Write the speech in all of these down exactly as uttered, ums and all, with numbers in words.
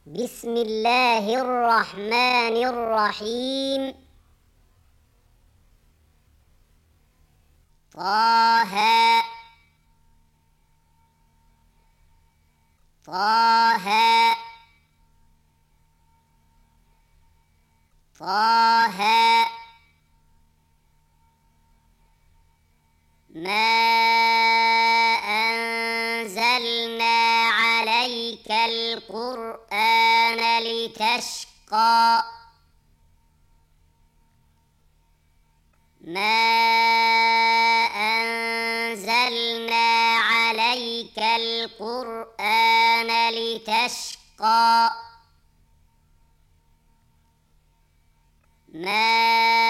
بسم الله الرحمن الرحيم. طه طه طه ما أنزلنا عليك القرآن لتشقى ما أنزلنا عليك القرآن لتشقى ما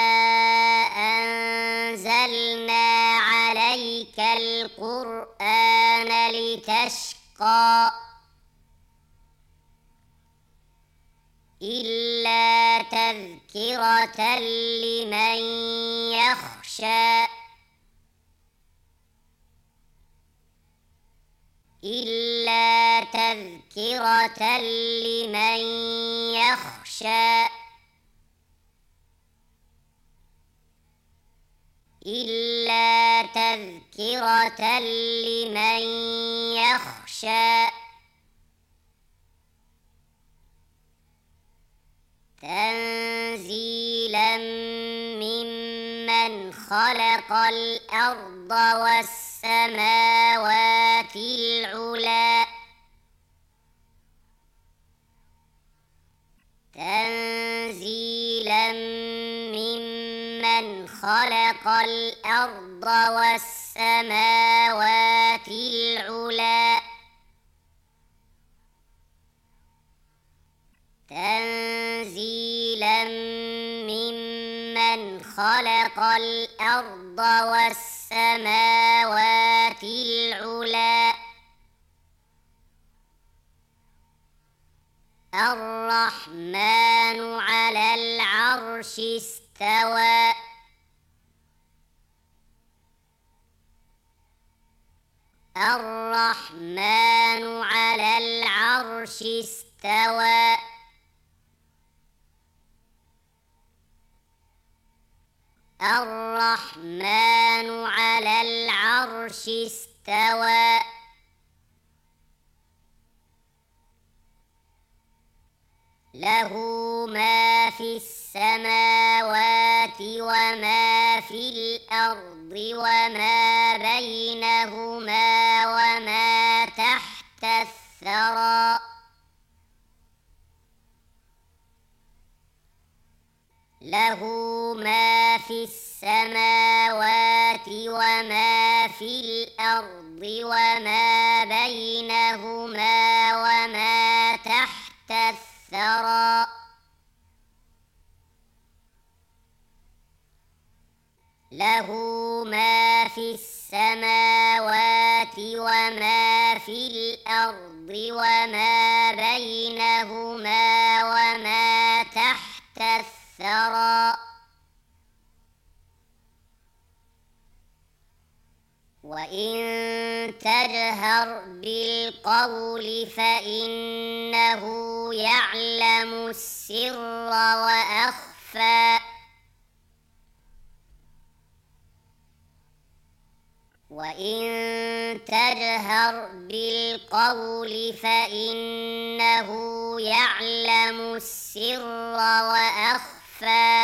أنزلنا عليك القرآن لتشقى إلا تذكرة لمن يخشى إلا تذكرة لمن يخشى إلا تذكرة لمن يخشى تنزيلا ممن خلق الأرض والسماوات العلى تنزيلا ممن خلق الأرض والسماوات العلى تنزيلا ممن خلق الأرض والسماوات العلى الرحمن على العرش استوى الرحمن على العرش استوى الرحمن على العرش استوى له ما في السماوات وما في الأرض وما بينهما وما تحت الثرى له ما في السماوات وما في الأرض وما بينهما وما تحت الثرى له ما في السماوات وما في الأرض وما بينهما وما تحت الثرى وإن تجهر بالقول فإنه يعلم السر وأخفى وإن تجهر بالقول فإنه يعلم السر وأخفى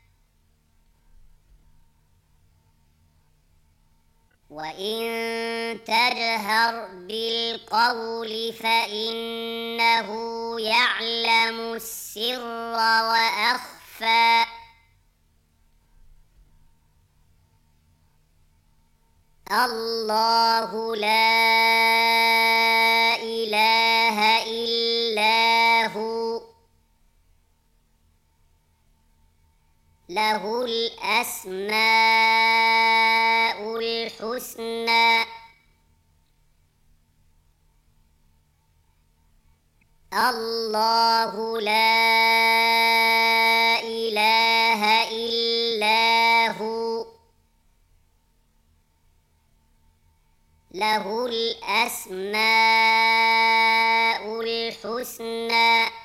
وإن تجهر بالقول فإنه يعلم السر وأخفى الله لا إله إلا هو له الأسماء الحسنى الله لا إله إلا هو له الأسماء الحسنى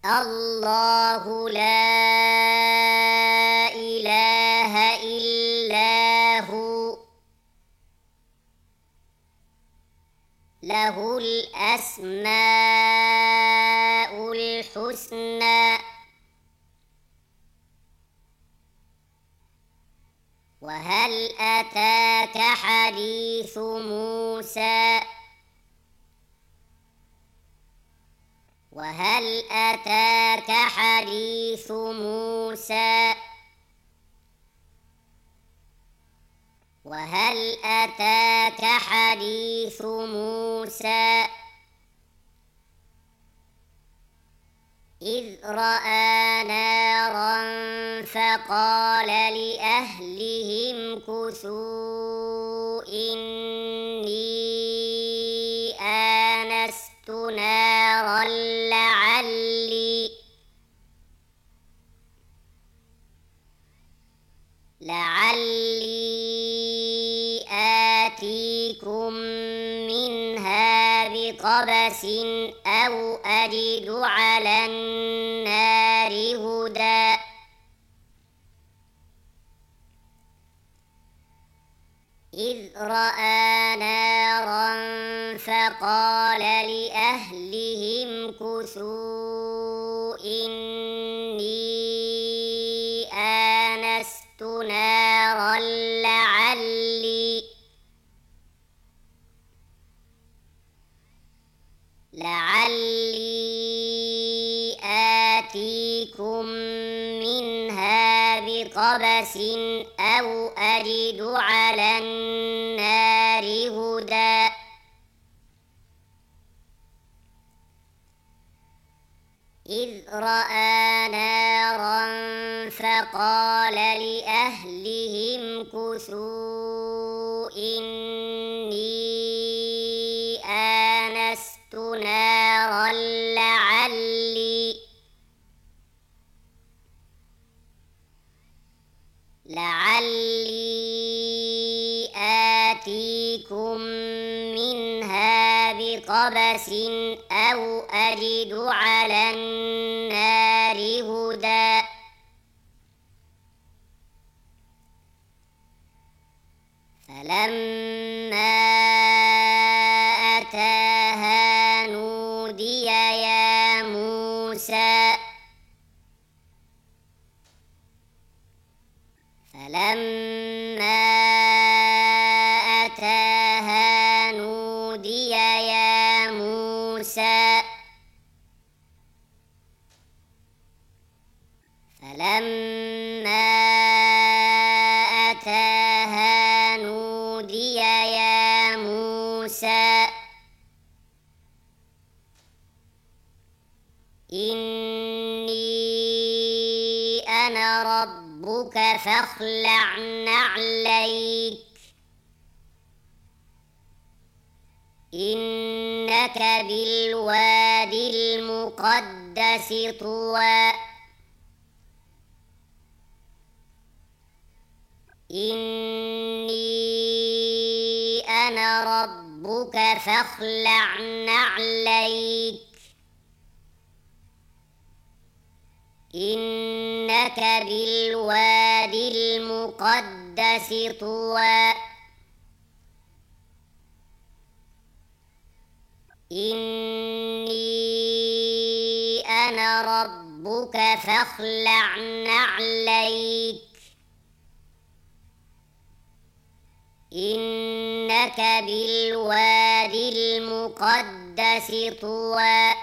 الله لا إله إلا هو له الأسماء الحسنى وهل أتاك حديث موسى وهل أتاك حديث موسى وهل أتاك حديث موسى إذ رأى نارا فقال لأهلهم كثوا إني آنست نارا لعلي لعلي آتيكم منها بقبس أو أجد على النار هدى إذ رأى نارا فقال لأهلهم كثوا إني آنست نارا لعلي لعلي آتيكم منها بقبس أو أجد على النار هدى إذ رأى نارا فقال لأهلهم كثوا إني آنست نارا لعلي لعلي آتيكم منها بقبس أو أجد على النار هدى فلما أتاها نودي يا موسى فلما أتاها نودي يا موسى فلما أتاها نودي يا موسى إني أنا ربك فاخلع نعليك إنك بالوادي المقدس طوى إني أنا ربك فاخلع نعليك إنك بالوادي المقدس طوى إني أنا ربك فاخلع نعليك إنك بالوادي المقدس طوى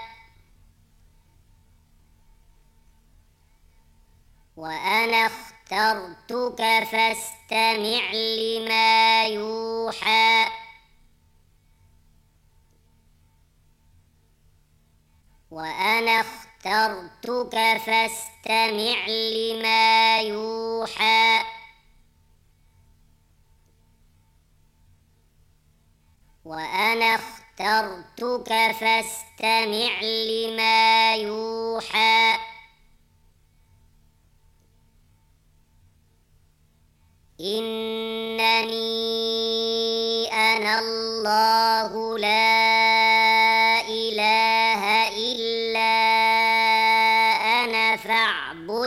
وأنا اخترتك فاستمع لما يوحى وأنا اخترتك فاستمع لما يوحى وأنا اخترتك فاستمع لما يوحى إنني أنا الله لا إله إلا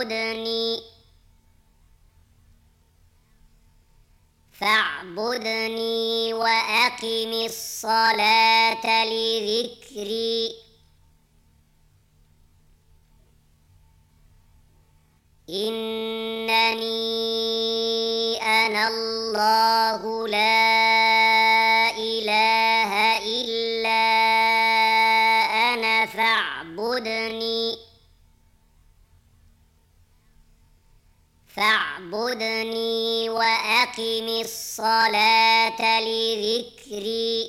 فاعبدني فاعبدني وأقم الصلاة لذكري إنني أنا الله لا إله إلا أنا فاعبدني فاعبدني وأقم الصلاة لذكري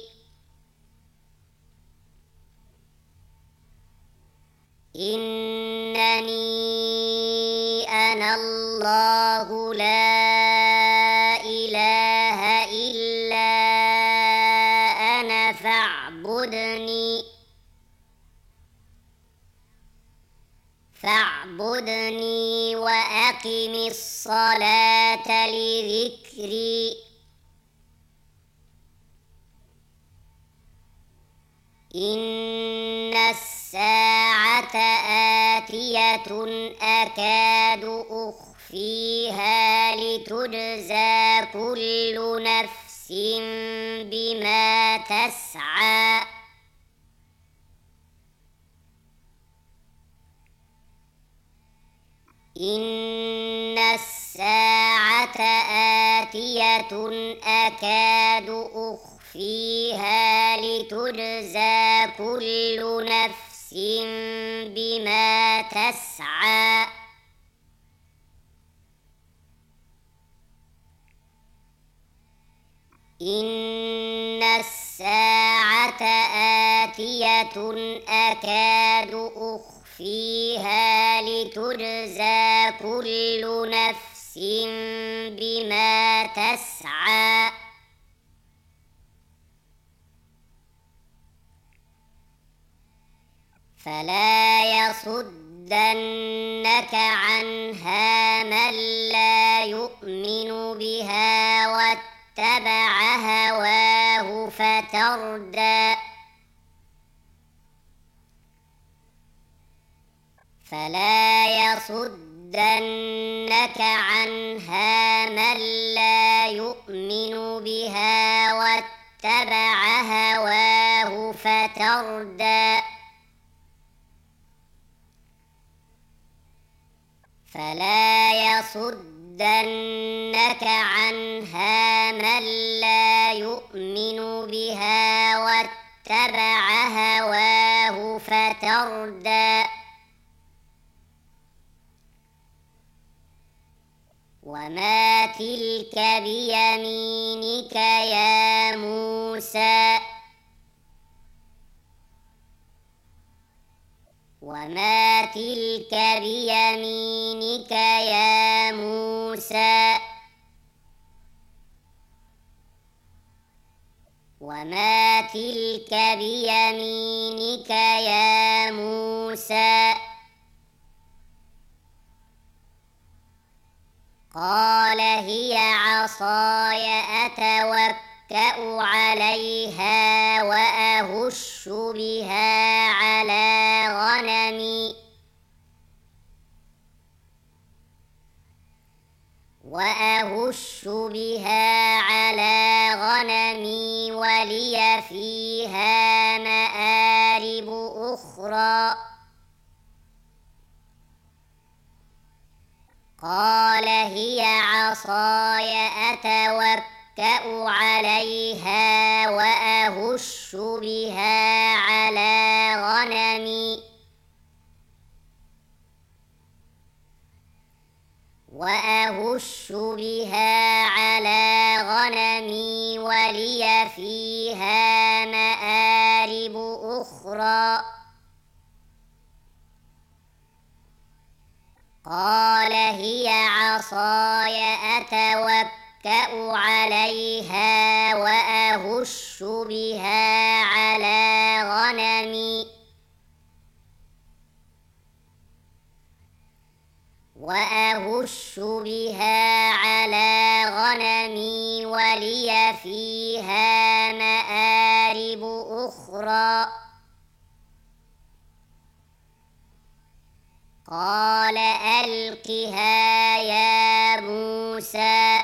إنني أنا الله لا إله إلا أنا فاعبدني فاعبدني وأقم الصلاة لذكري إن الساعة آتية أكاد أخفيها لتجزى كل نفس بما تسعى إن الساعة آتية أكاد أخفيها لتجزى كل نفس بما تسعى إن الساعة آتية أكاد أخفيها لتجزى كل نفس بما تسعى فلا يصدنك عنها من لا يؤمن بها واتبع هواه فتردى فلا يصدنك عنها من لا يؤمن بها واتبع هواه فتردى فلا يصدنك عنها من لا يؤمن بها واتبع هواه فتردى وما تلك بيمينك يا موسى وما تلك بيمينك يا موسى وما تلك بيمينك يا موسى قال هي عصاي أتوكأ عليها وأهش بها على غنمي وأهش بها على غنمي ولي فيها مآرب أخرى قال هي عصاي أتوكأ عليها وأهش بها على غنمي وأهش بها على غنمي ولي فيها مآرب أخرى قال هي عصاي أتوكأ عليها وأهش بها على غنمي وأهش بها على غنمي ولي فيها مآرب أخرى قال ألقها يا موسى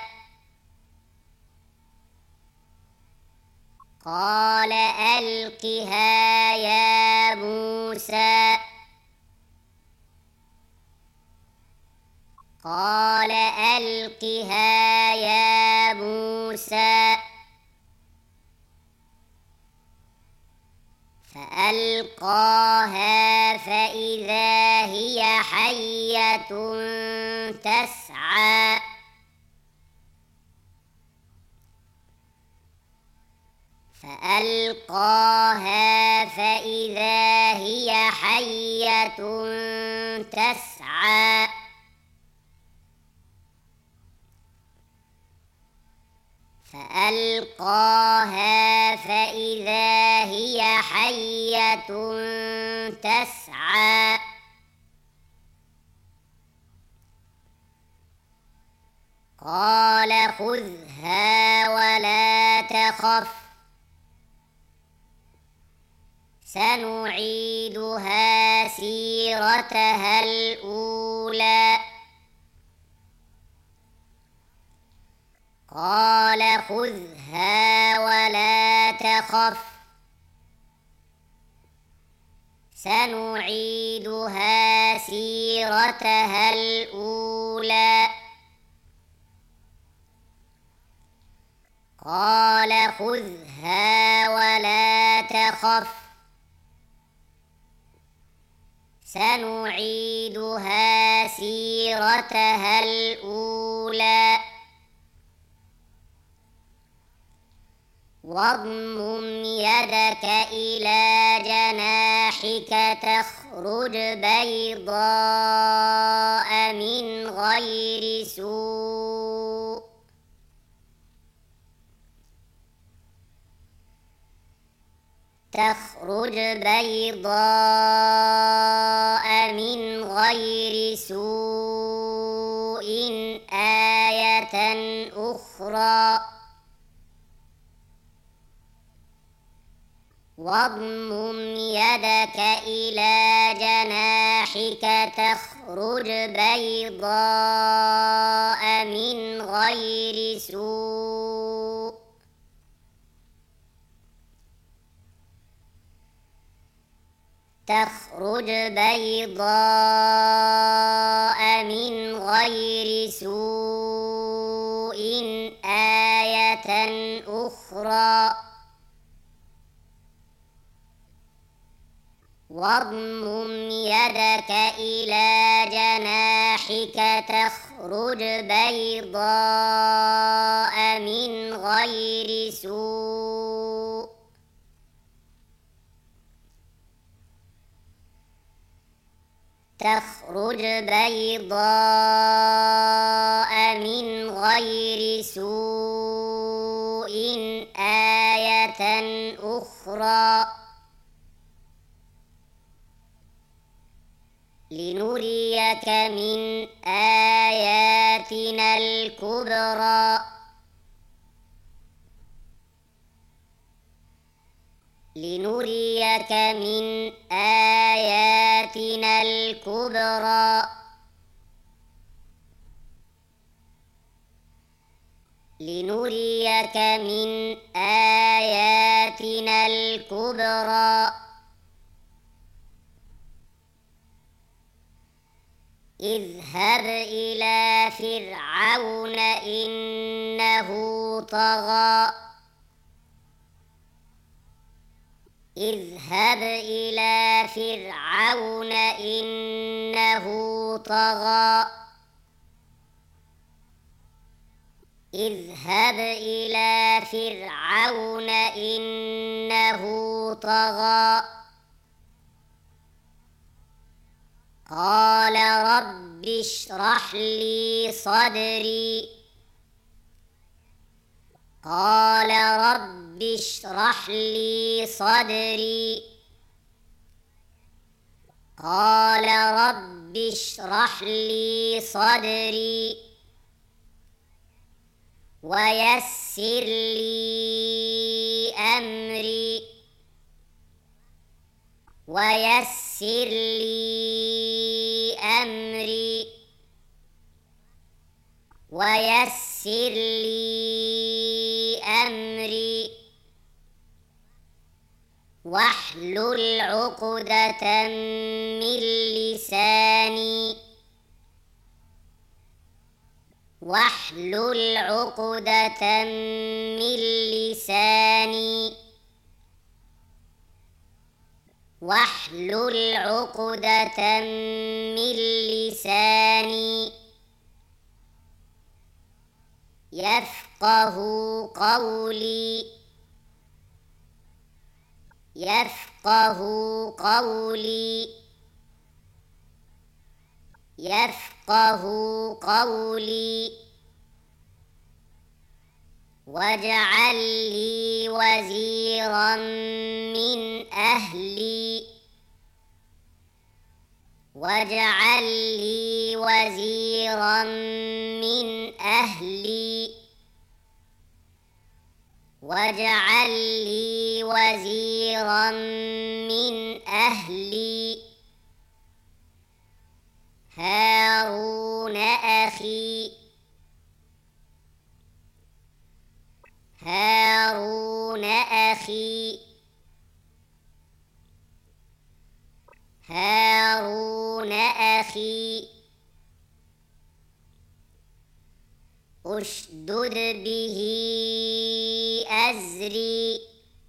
قال ألقها يا موسى قال ألقها يا موسى فألقاها فإذا هي حية تسعى فألقاها فإذا هي حية تسعى فألقاها فإذا هي حية تسعى قال خذها ولا تخف سنعيدها سيرتها الأولى قال خذها ولا تخف سنعيدها سيرتها الأولى قال خذها ولا تخف سنعيدها سيرتها الأولى واضمم يدك إلى جناحك تخرج بيضاء من غير سوء تخرج بيضاء من غير سوء آية أخرى واضمم يدك إلى جناحك تخرج بيضاء من غير سوء تخرج بيضاء من غير سوء آية أخرى واضمم يدك إلى جناحك تخرج بيضاء من غير سوء تخرج بيضاء من غير سوء آية أخرى لنريك من آياتنا الكبرى لنريك من آياتنا الكبرى لنريك من آياتنا الكبرى اذهب إلى فرعون إنه طغى اذهب إلى فرعون إنه طغى اذهب إلى فرعون إنه طغى قال رب اشرح لي صدري قال رب اشرح لي صدري قال رب اشرح لي صدري ويسر لي أمري ويسر لي ويسر لي أمري واحلل عقدة من لساني واحلل عقدة من لساني واحلل عقدة من لساني يفقه قولي يفقه قولي يفقه قولي واجعل لي وزيرا من أهلي واجعل لي وزيرا من أهلي واجعل لي وزيرا من أهلي هارون أخي هارون أخي هارون أخي أشدد به أزري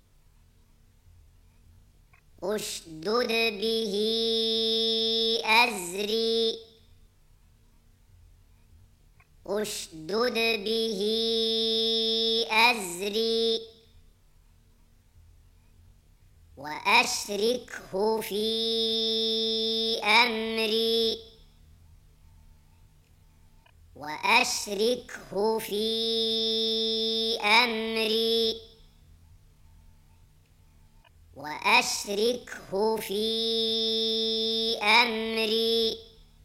أشدد به أزري أشدد به أزري وأشركه في أمري وأشركه في أمري وأشركه في أمري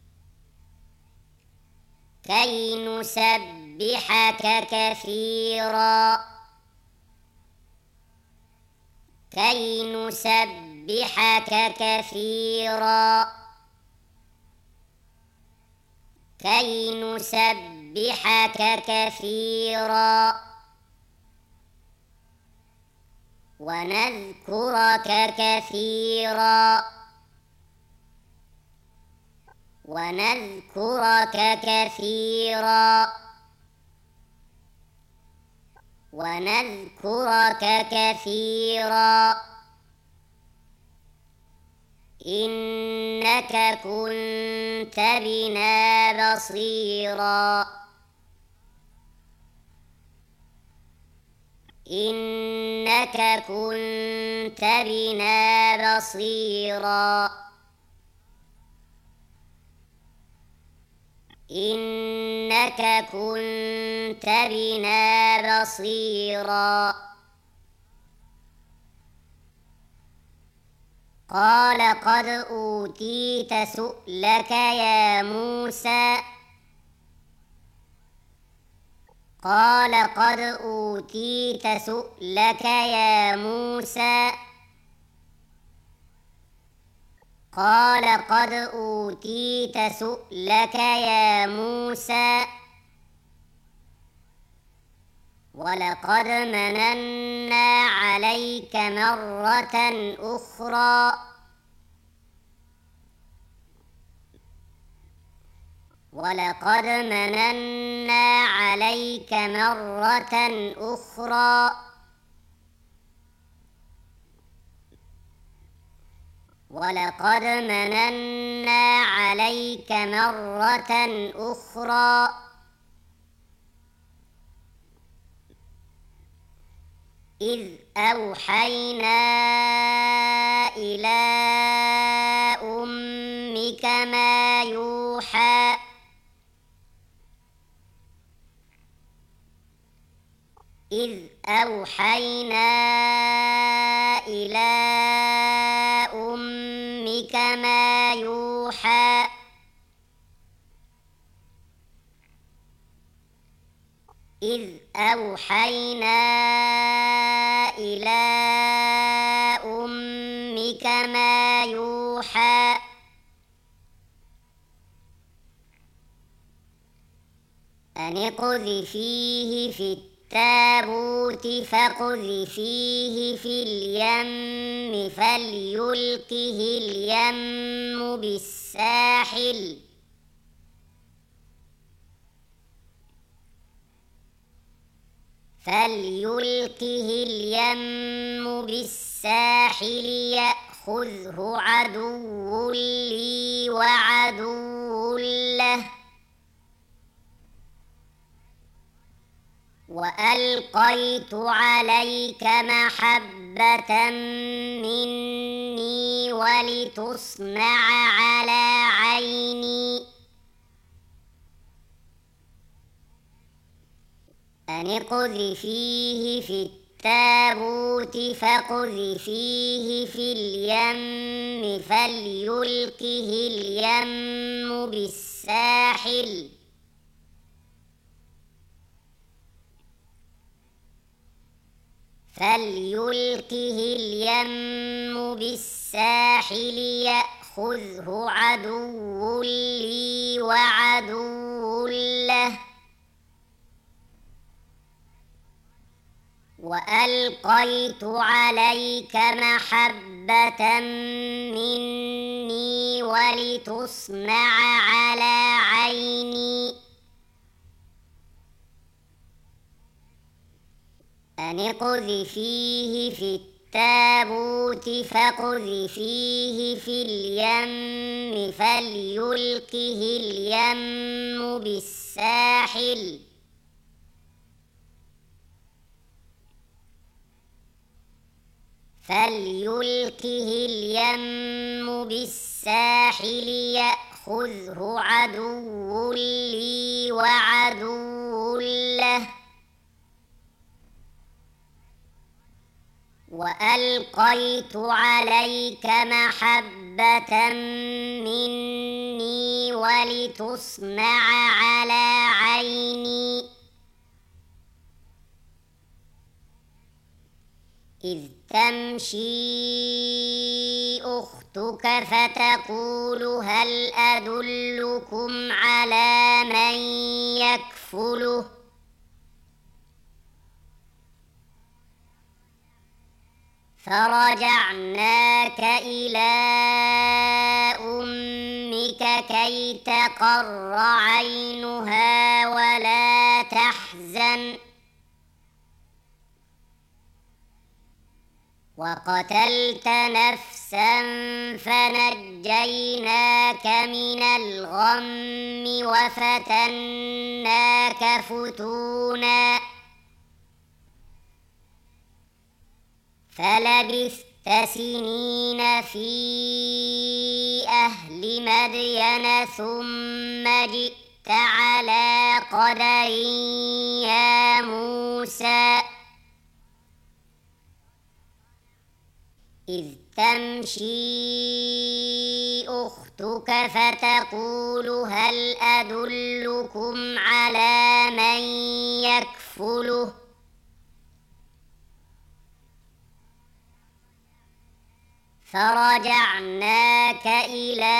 كي نسبحك كثيرا كي نسبحك كثيرا كي نسبحك كثيرا ونذكرك كثيرا ونذكرك كثيرا ونذكرك كثيرا إنك كنت بنا بصيرا إنك كنت بنا بصيرا إنك كنت بنا بصيرا قال قد أوتيت سؤلك يا موسى قال قد أوتيت سؤلك يا موسى قال قد أوتيت سؤلك يا موسى ولقد مننا عليك مرة أخرى ولقد مننا عليك مرة أخرى ولقد مننا عليك مرة أخرى إذ أوحينا إلى أمك ما يوحى إذ أوحينا إلى أمك ما يوحى إذ أوحينا إلى أمك ما يوحى أن اقذفيه في التابوت فاقذفيه في اليم فليلقه اليم بالساحل فليلقه اليم بالساحل يأخذه عدو لي وعدو له وألقيت عليك محبة مني ولتصنع على عيني أن اقذفيه في التابوت فاقذفيه في اليم فليلقه اليم بالساحل فليلقه اليم بالساحل يأخذه عدو لي وعدو له وألقيت عليك محبة مني ولتصنع على عيني أن اقذفيه في التابوت فاقذفيه في اليم فليلقه اليم بالساحل فليلقه اليم بالساحل يأخذه عدو لي وعدو له وألقيت عليك محبة مني ولتصنع على عيني إذ تمشي أختك فتقول هل أدلكم على من يكفله فرجعناك إلى أمك كي تقر عينها ولا تحزن وقتلت نفسا فنجيناك من الغم وفتناك فتونا فلبثت سنين في أهل مدين ثم جئت على قدر يا موسى إذ تمشي أختك فتقول هل أدلكم على من يكفله فرجعناك إلى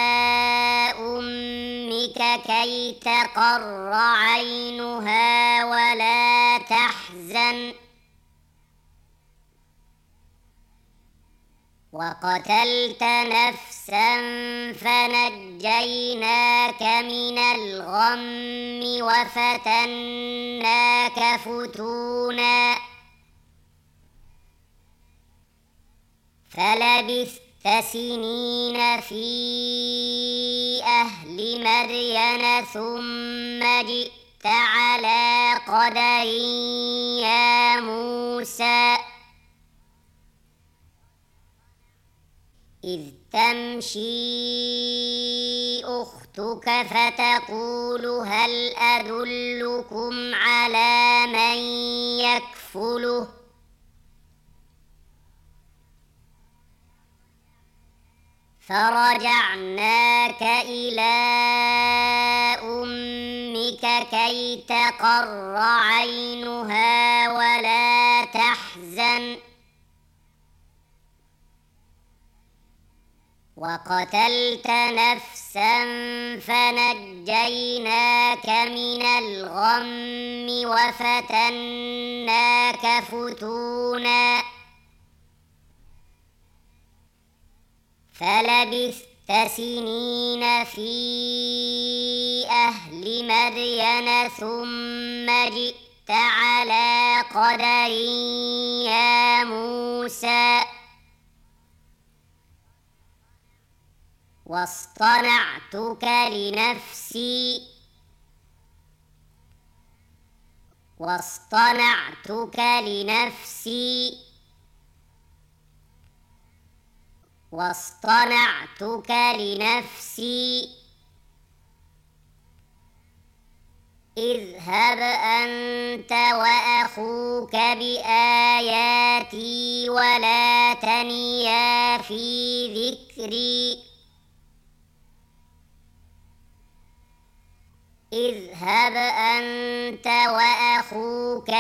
أمك كي تقر عينها ولا تحزن وقتلت نفسا فنجيناك من الغم وفتناك فتونا فلبثت سنين في أهل مدين ثم جئت على قدر يا موسى إذ تمشي أختك فتقول هل أدلكم على من يكفله فرجعناك إلى أمك كي تقر عينها ولا تحزن وقتلت نفسا فنجيناك من الغم وفتناك فتونا فلبثت سنين في أهل مدين ثم جئت على قدر يا موسى واصطنعتك لنفسي واصطنعتك لنفسي واصطنعتك لنفسي اذهب أنت وأخوك بآياتي ولا تنيا في ذكري اذهب أنت وأخوك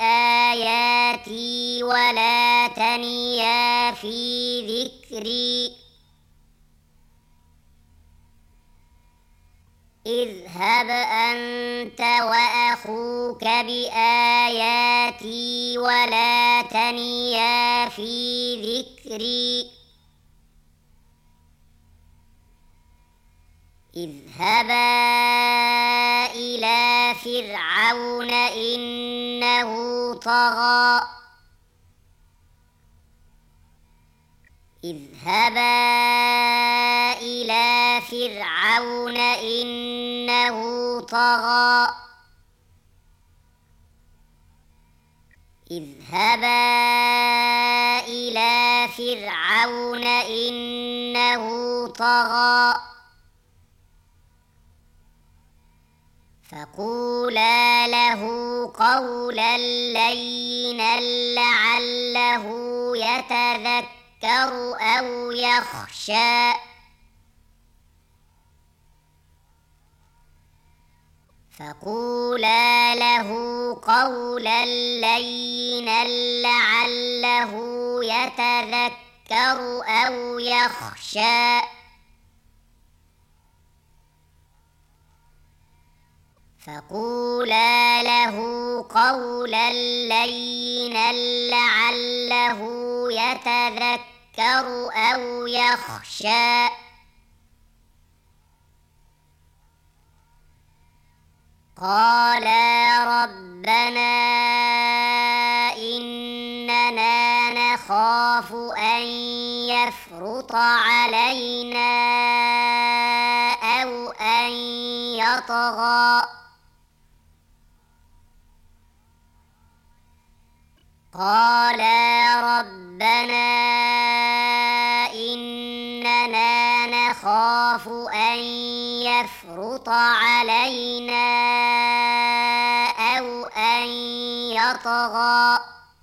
بآياتي ولا تنيا في ذكري اذهب أنت وأخوك بآياتي ولا تنيا في ذكري اذهبا إلى فرعون إنه طغى اذهبا إلى فرعون إنه طغى اذهبا إلى فرعون إنه طغى فقولا له قولا لينا لعله يتذكر أو يخشى فقولا له قولا لينا لعله يتذكر أو يخشى فقولا له قولا لينا لعله يتذكر أو يخشى قالا ربنا إننا نخاف أن يفرط علينا أو أن يطغى قالا ربنا إننا نخاف أن يفرط علينا أو أن يطغى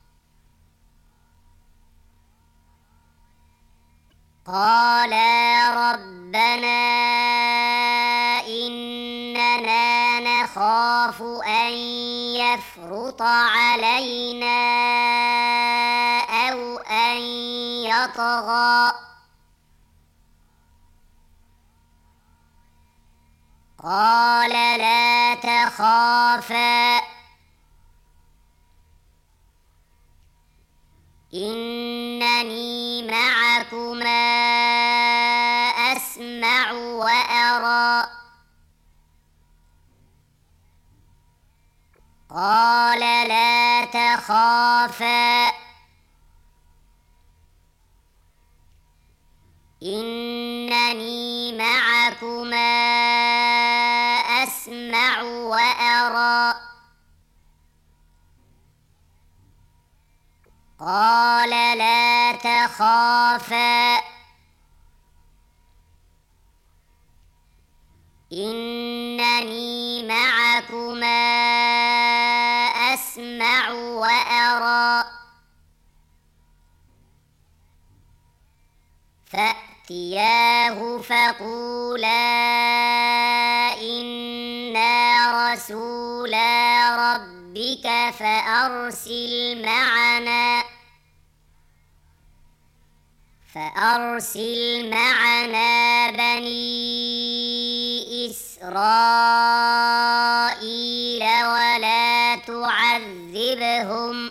قالا ربنا إننا نخاف أن يفرط علينا أو أن يطغى قال لا تخافا إنني معكما أسمع وأرى قال لا تخافا إنني معكما أسمع وأرى قال لا تخافا إنني معكما أسمع وأرى فأتياه فقولا إنا رسولا ربك فأرسل معنا فأرسل معنا بني إسرائيل ولا تعذبهم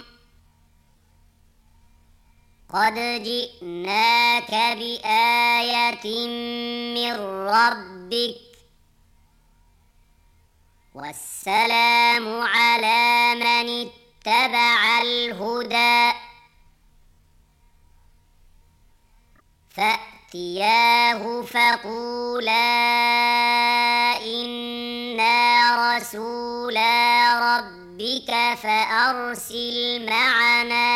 قد جئناك بآية من ربك والسلام على من اتبع الهدى فأتياه فقولا إنا رسولا ربك فأرسل معنا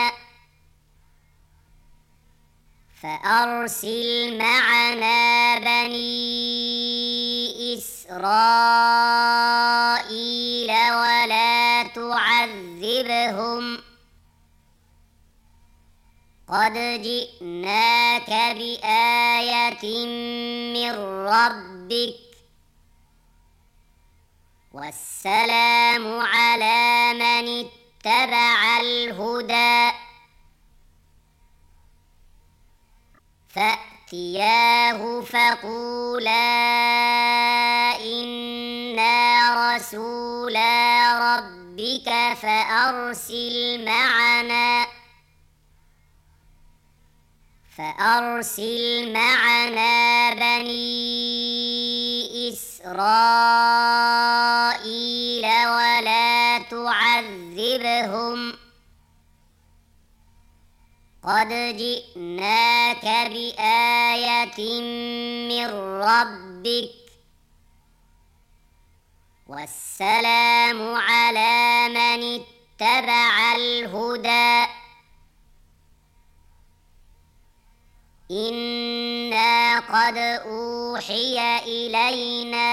فأرسل معنا بني إسرائيل ولا تعذبهم قد جئناك بآية من ربك والسلام على من اتبع الهدى فأتياه فقولا إنا رسولا ربك فأرسل معنا فأرسل معنا بني إسرائيل ولا تعذبهم قد جئناك بآية من ربك والسلام على من اتبع الهدى إنا قد أوحي إلينا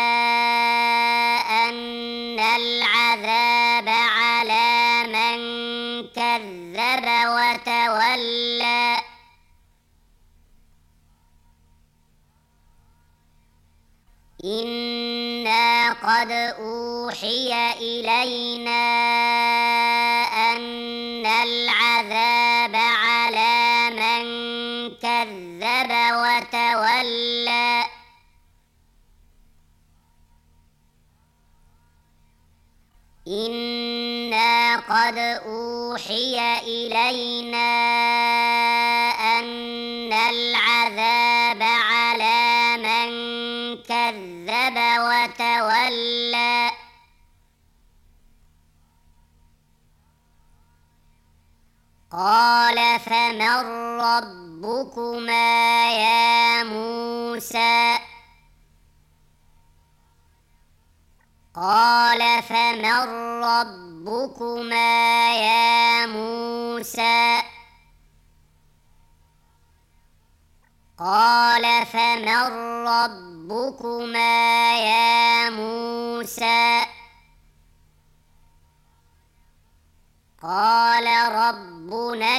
أن العذاب على من كذب وتولى إنا قد أوحي إلينا أن العذاب على من كذب وتولى إنا قد أوحي إلينا أن العذاب على من كذب وتولى قال فمن ربكما يا موسى قال فمن ربكما يا موسى قال فمن ربكما يا موسى قال ربنا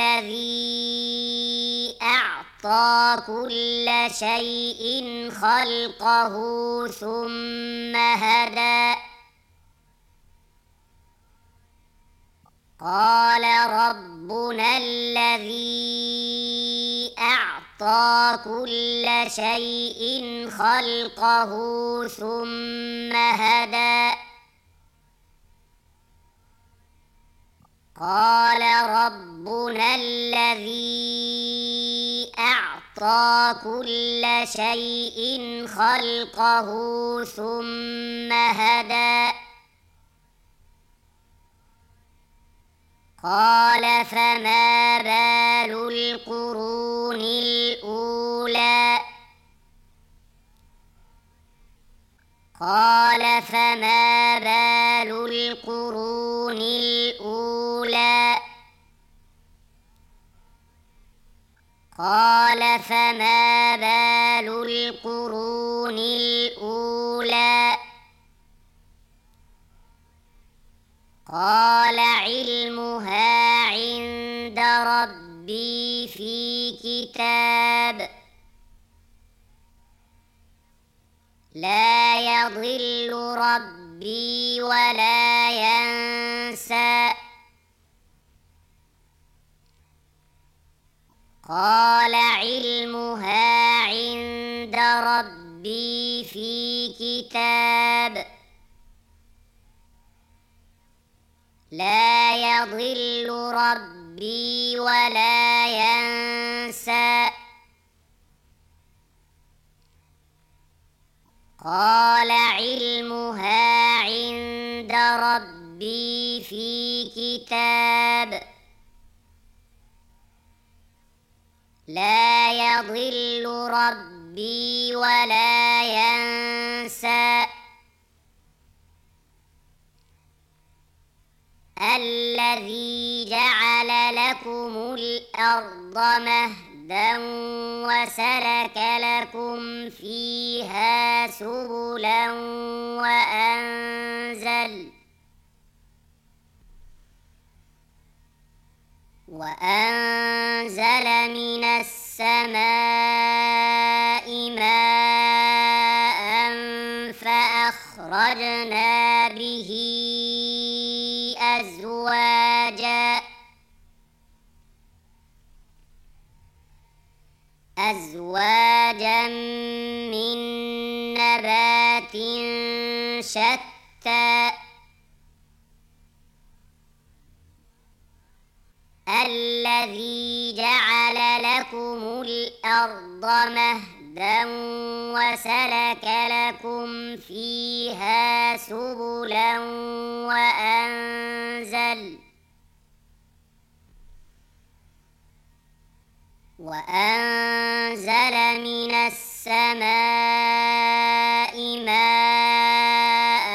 الذي أعطى كل شيء خلقه ثم هدى قال ربنا الذي أعطى كل شيء خلقه ثم هدى قال ربنا الذي أعطى كل شيء خلقه ثم هدى قال فما بال القرون الأولى قال فما بال القرون الأولى قال فما بال القرون الأولى قال علمها عند ربي في كتاب لا يضل ربي ولا ينسى قال علمها عند ربي في كتاب لا يضل ربي ولا ينسى قال علمها عند ربي في كتاب لا يضل ربي ولا ينسى الذي جعل لكم الأرض مهدا وسلك لكم فيها سبلا وأنزل وأنزل من السماء ماء فأخرجنا به أزواجا أزواجا من نبات شتى الذي جعل لكم الأرض مهدا وسلك لكم فيها سبلا وأنزل وأنزل من السماء ماء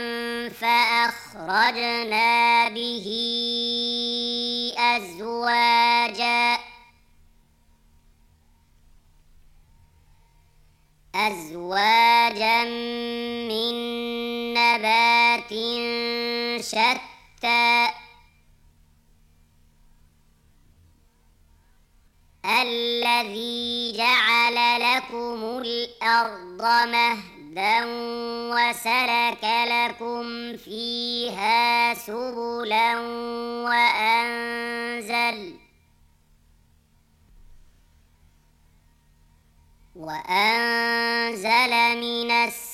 فأخرجنا به أزواجا أزواجا من نبات شتى الذي جعل لكم الأرض مهدا وسلك لكم فيها سبلا وأنزل وأنزل من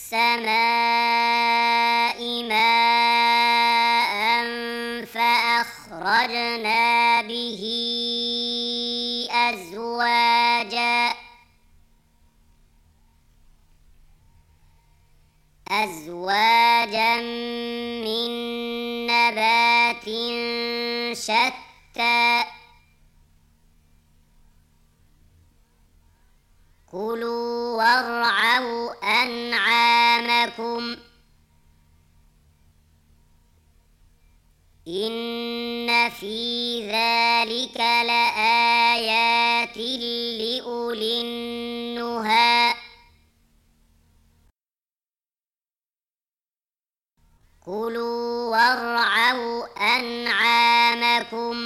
السماء ماء فأخرجنا به أزواجا أزواجا من نبات شتى كلوا وارعوا أنعامكم إن في ذلك لآيات لأولي النهى كلوا وارعوا أنعامكم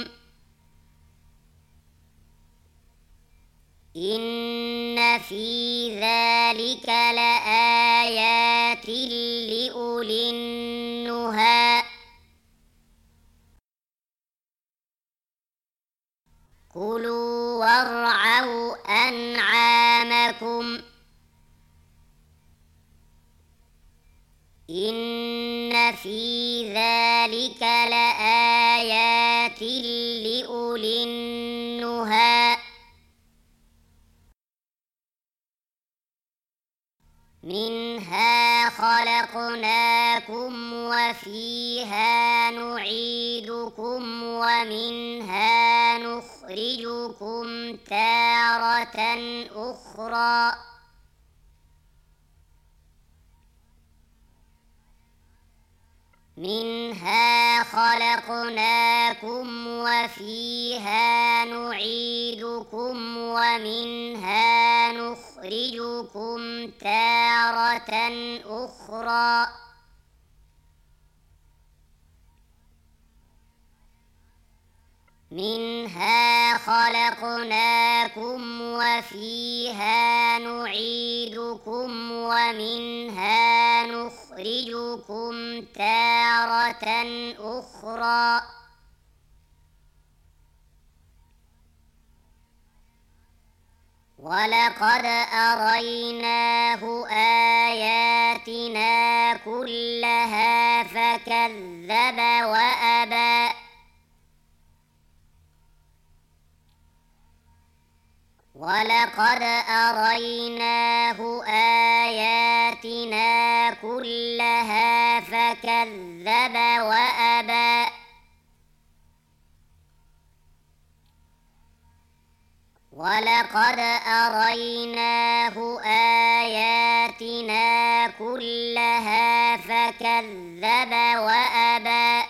إن في ذلك لآيات لأولي النهى كلوا وارعوا أنعامكم إن في ذلك لآيات لأولي النهى منها خلقناكم وفيها نعيدكم ومنها نخرجكم تارة أخرى منها خلقناكم وفيها نعيدكم ومنها نخرجكم تارة أخرى. منها خلقناكم وفيها نعيدكم ومنها نخرجكم تارة أخرى. ولقد أريناه آياتنا كلها فكذب وأبى ولقد أريناه آياتنا كلها فكذب وأبى ولقد أريناه آياتنا كلها فكذب وأبى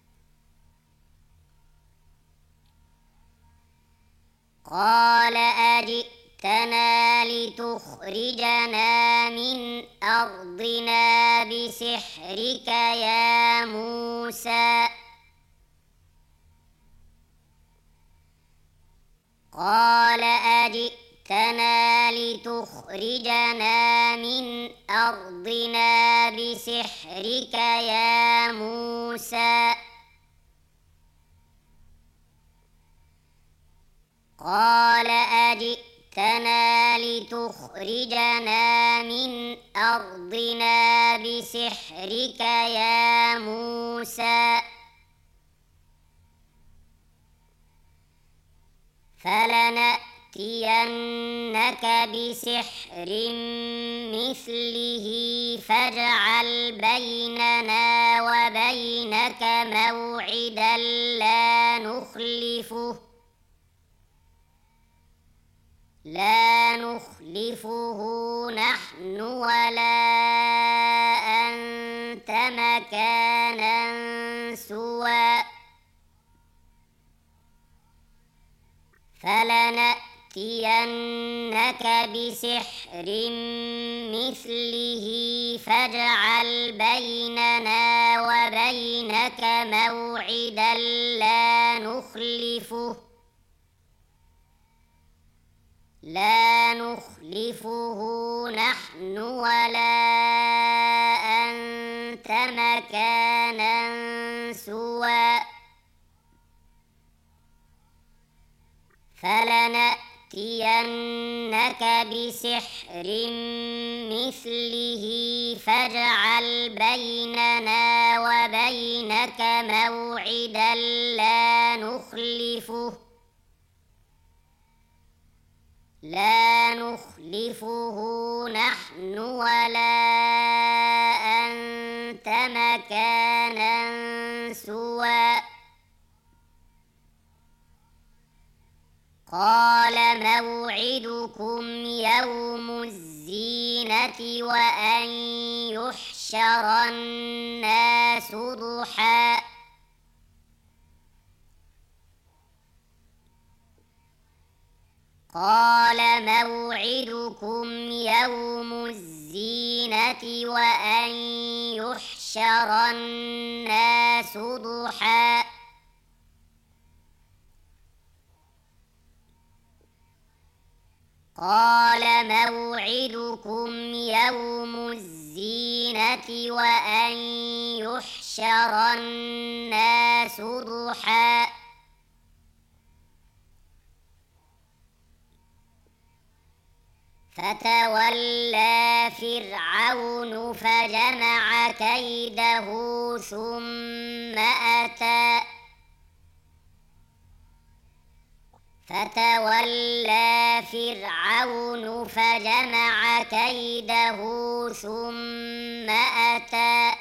قال أجئتنا لتخرجنا من أرضنا بسحرك يا موسى قال أجئتنا لتخرجنا من أرضنا بسحرك يا موسى قال أجئتنا لتخرجنا من أرضنا بسحرك يا موسى فلنأتينك بسحر مثله فاجعل بيننا وبينك موعدا لا نخلفه لا نخلفه نحن ولا أنت مكانا سوى فلنأتينك بسحر مثله فاجعل بيننا وبينك موعدا لا نخلفه لا نخلفه نحن ولا أنت مكانا سوى فلنأتينك بسحر مثله فاجعل بيننا وبينك موعدا لا نخلفه لا نخلفه نحن ولا أنت مكانا سوى قال موعدكم يوم الزينة وأن يحشر الناس ضحى قال موعدكم يوم الزينة وأن يحشر الناس ضحى قال موعدكم يوم الزينة وأن يحشر الناس ضحى فتولى فرعون فجمع كيده ثم أتى فتولى فرعون فجمع كيده ثم أتى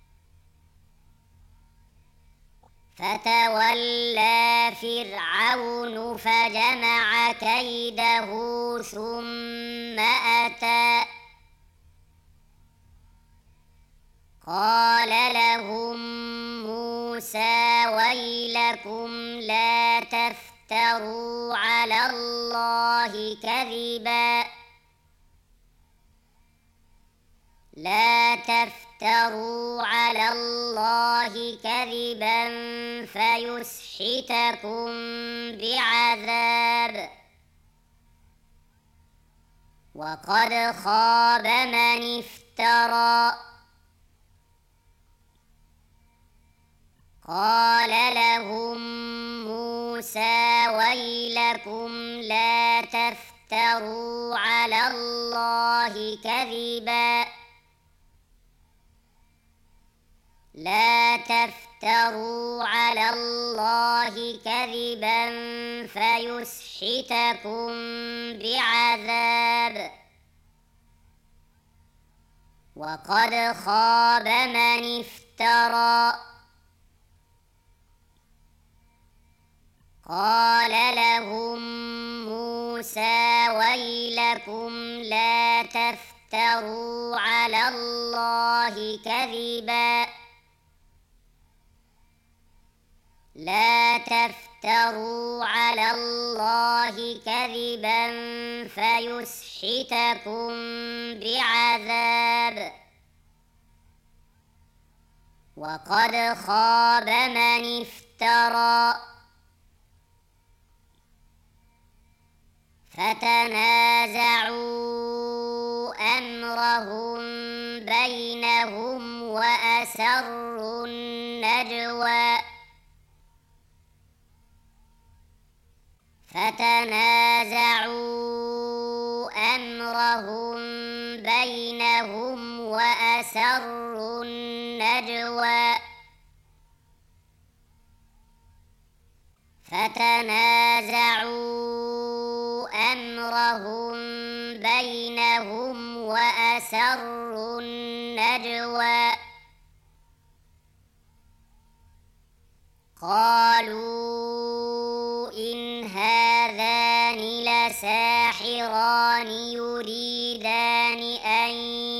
فتولى فرعون فجمع كيده ثم أتى قال لهم موسى ويلكم لا تفتروا على الله كذبا لا تفتروا على الله كذبا فيسحتكم بعذاب وقد خاب من افترى قال لهم موسى ويلكم لا تفتروا تفتروا على الله كذبا لا تفتروا على الله كذبا فيسحتكم بعذاب وقد خاب من افترى قال لهم موسى ويلكم لا تفتروا على الله كذبا لا تفتروا على الله كذبا فيسحتكم بعذاب وقد خاب من افترى فتنازعوا أمرهم بينهم وأسروا النجوى فتنازعوا أمرهم بينهم وأسروا النجوى فتنازعوا أمرهم بينهم وأسروا النجوى قالوا إن هذان لساحران يريدان أن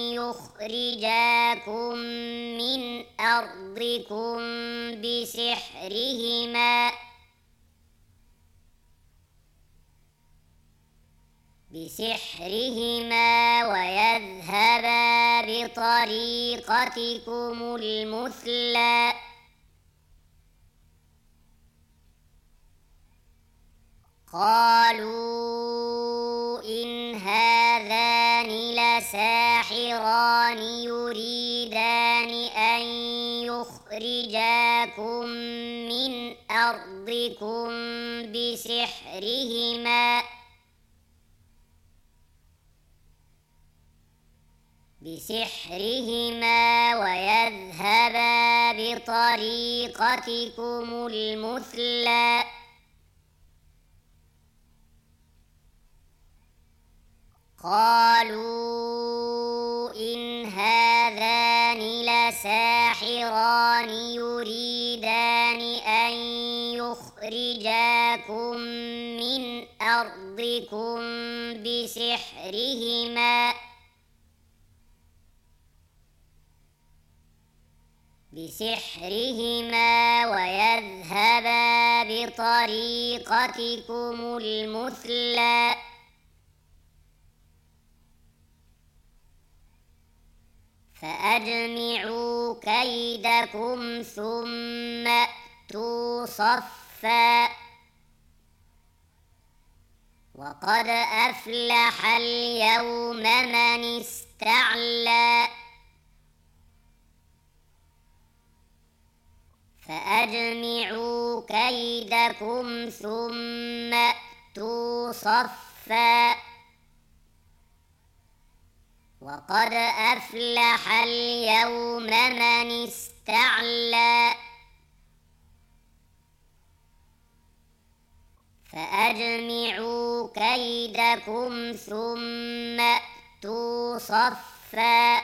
يخرجاكم من أرضكم بسحرهما بسحرهما ويذهبا بطريقتكم المثلى قالوا إن هذان لساحران يريدان أن يخرجاكم من أرضكم بسحرهما بسحرهما ويذهبا بطريقتكم المثلى قالوا إن هذان لساحران يريدان أن يخرجاكم من أرضكم بسحرهما بسحرهما ويذهبا بطريقتكم المثلى فأجمعوا كيدكم ثم أتوا صفا وقد أفلح اليوم من استعلى فأجمعوا كيدكم ثم أتوا صفا وقد أفلح اليوم من استعلى فأجمعوا كيدكم ثم أتوا صفا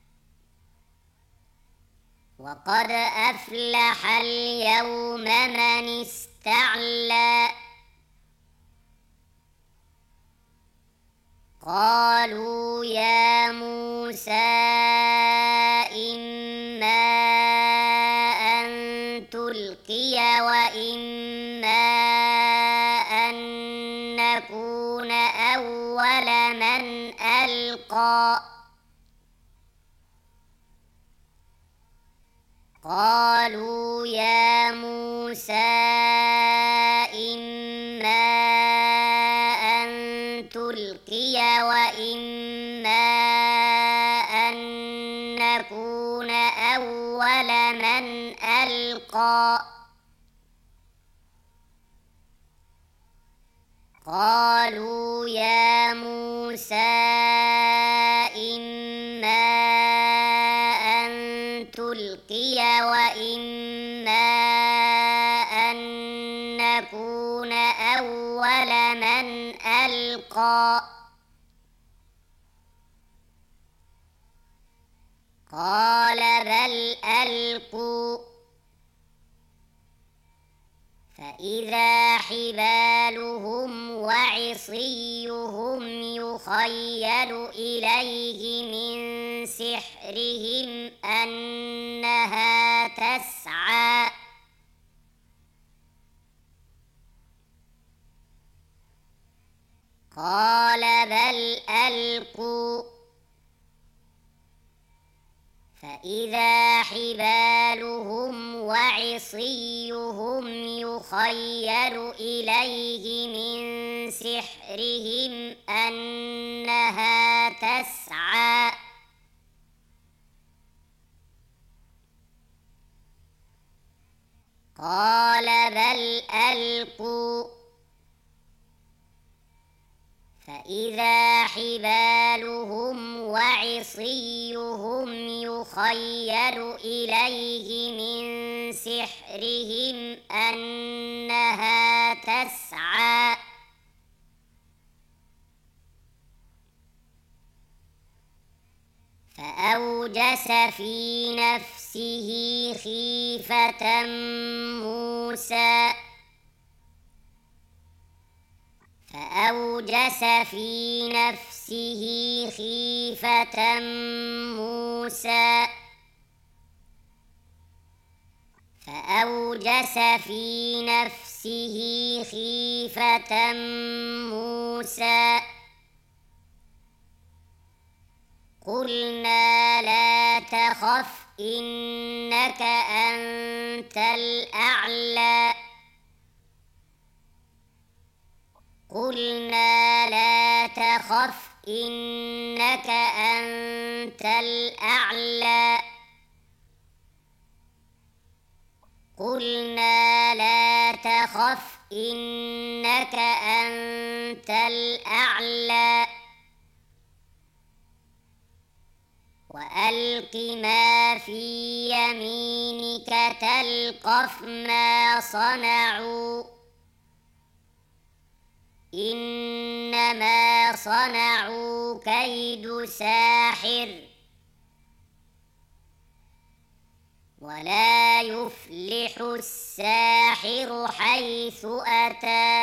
وقد أفلح اليوم من استعلى قالوا يا موسى إما أن تلقي وإما أن نكون أول من ألقى قالوا يا موسى إما أن تلقي وإما أن نكون أول من ألقى قالوا يا موسى إما أن تلقي وإما أن نكون أول من ألقى قال بل ألقوا فإذا حبالهم وعصيهم يخيل إليه من سحرهم أنها تسعى قال بل ألقوا فإذا حبالهم وعصيهم يخيل إليه من سحرهم أنها تسعى قال بل ألقوا فإذا حبالهم وعصيهم يخيل إليه من سحرهم أنها تسعى فأوجس في نفسه خيفة موسى فأوجس في نفسه خيفة موسى فأوجس في نفسه خيفة موسى قلنا لا تخف إنك أنت الأعلى قلنا لا تخف إنك أنت الأعلى قلنا لا تخف إنك أنت الأعلى وألق ما في يمينك تلقف ما صنعوا إنما صنعوا كيد ساحر ولا يفلح الساحر حيث أتى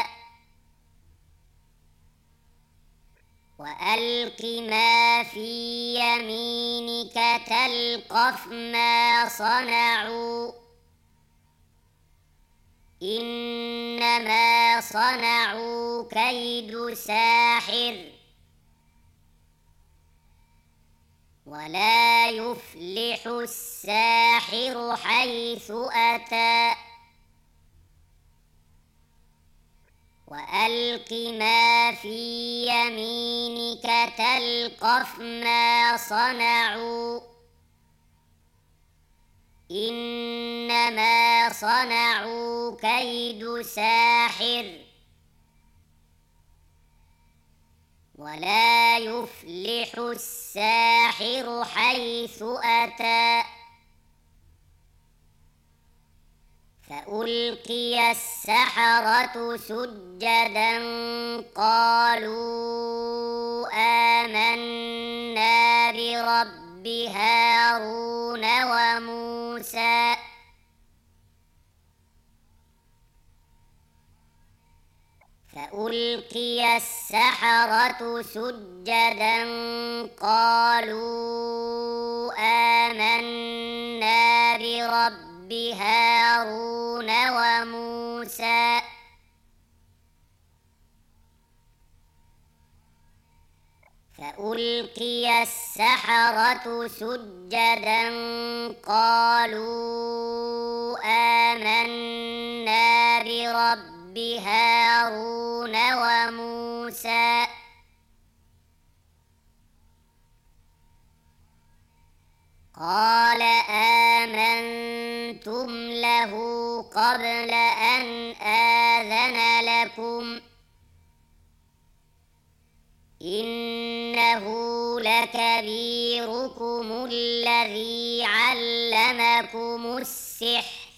وألق ما في يمينك تلقف ما صنعوا إنما صنعوا كيد ساحر ولا يفلح الساحر حيث أتى وألق ما في يمينك تلقف ما صنعوا إنما صنعوا كيد ساحر ولا يفلح الساحر حيث أتى فألقي السحرة سجدا قالوا آمنا برب هارون وموسى فألقي السحرة سجدا قالوا آمنا برب هارون وموسى فألقي السحرة سجدا قالوا آمنا برب هارون وموسى قال آمنتم له قبل أن آذن لكم إنه لكبيركم الذي علمكم السحر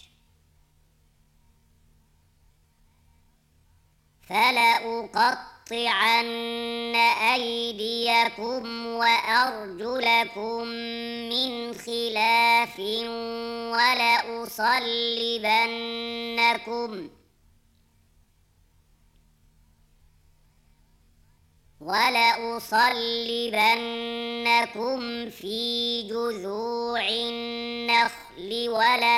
فلأقطعن أيديكم وأرجلكم من خلاف ولأصلبنكم ولأصلبنكم في جذوع النخل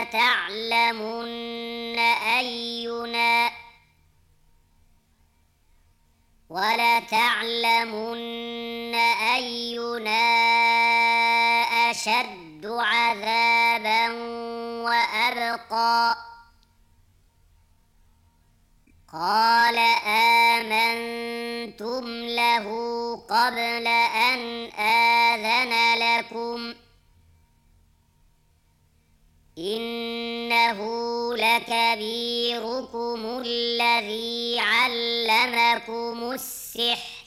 ولتعلمن أينا ولتعلمن أينا أشد عذابا وأبقى قال آمنتم له قبل أن آذن لكم إنه لكبيركم الذي علمكم السحر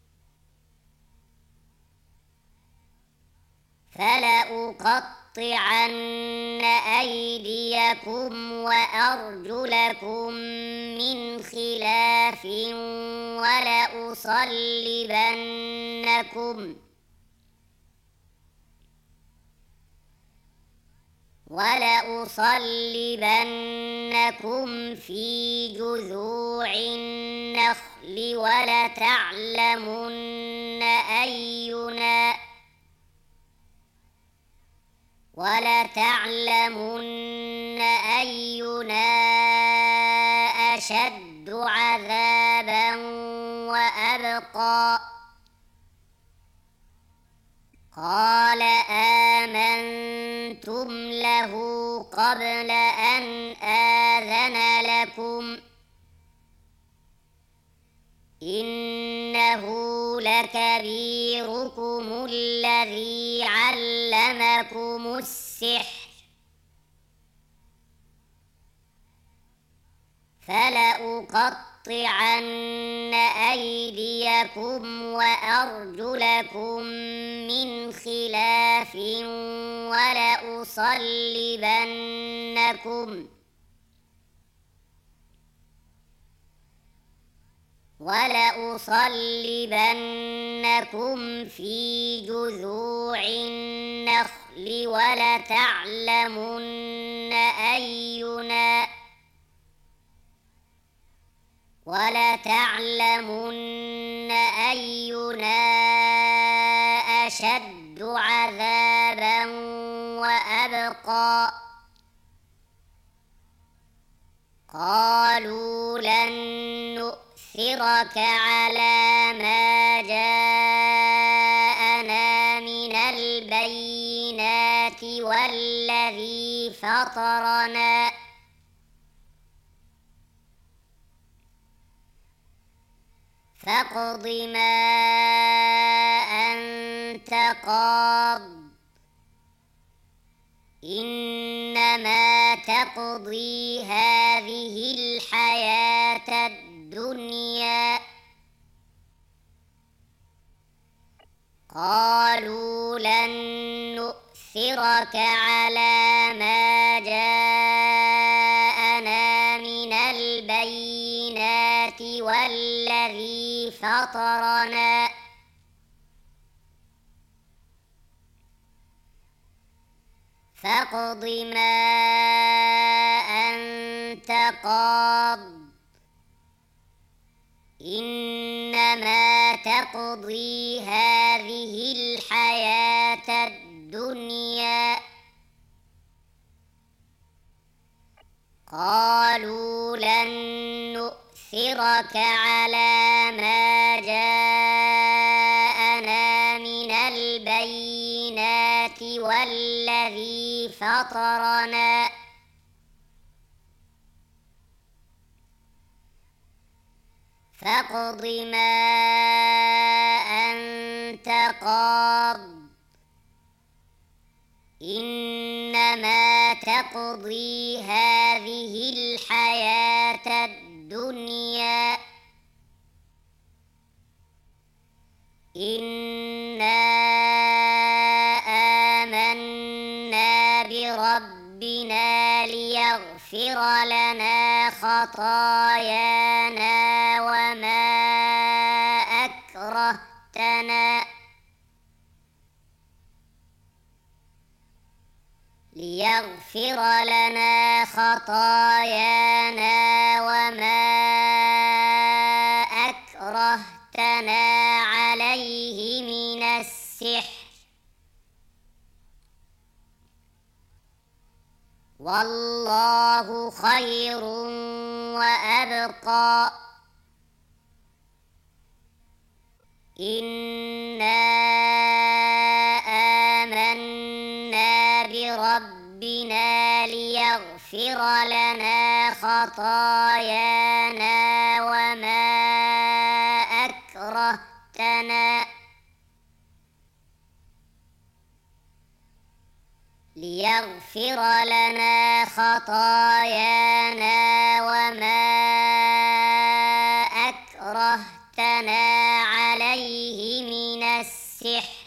فلأقطعن أيديكم وأرجلكم من خلاف ولأصلبنكم ولأصلبنكم في جذوع النخل ولتعلمن أينا ولتعلمن أينا أشد عذابا وأبقى قال آمنتم له قبل أن آذن لكم إنه لكبيركم الذي علمكم السحر فلأقطعن أيديكم وأرجلكم من خلاف ولأصلبنكم ولأصلبنكم في جذوع النخل ولتعلمن أينا ولتعلمن أينا أشد عذابا وأبقى قالوا لن نؤثرك على ما جاءنا من البينات والذي فطرنا فاقض ما أنت قاض إنما تقضي هذه الحياة الدنيا قالوا لن نؤثرك على ما جاءنا من البينات والذي فطرنا فاقض ما أنت قاض إنما تقضي هذه الحياة الدنيا قالوا لن نؤثرك على ما جاءنا من البينات والذي فطرنا فاقض ما أنت قاض إنما تقضي هذه الحياة الدنيا إنا آمنا بربنا ليغفر لنا خطايانا وما أكرهتنا ليغفر لنا خطايانا وما أكرهتنا عليه من السحر والله خير وأبقى إنا آمنا بربنا ليغفر لنا خطايانا وما أكرهتنا ليغفر لنا خطايانا وما أكرهتنا عليه من السحر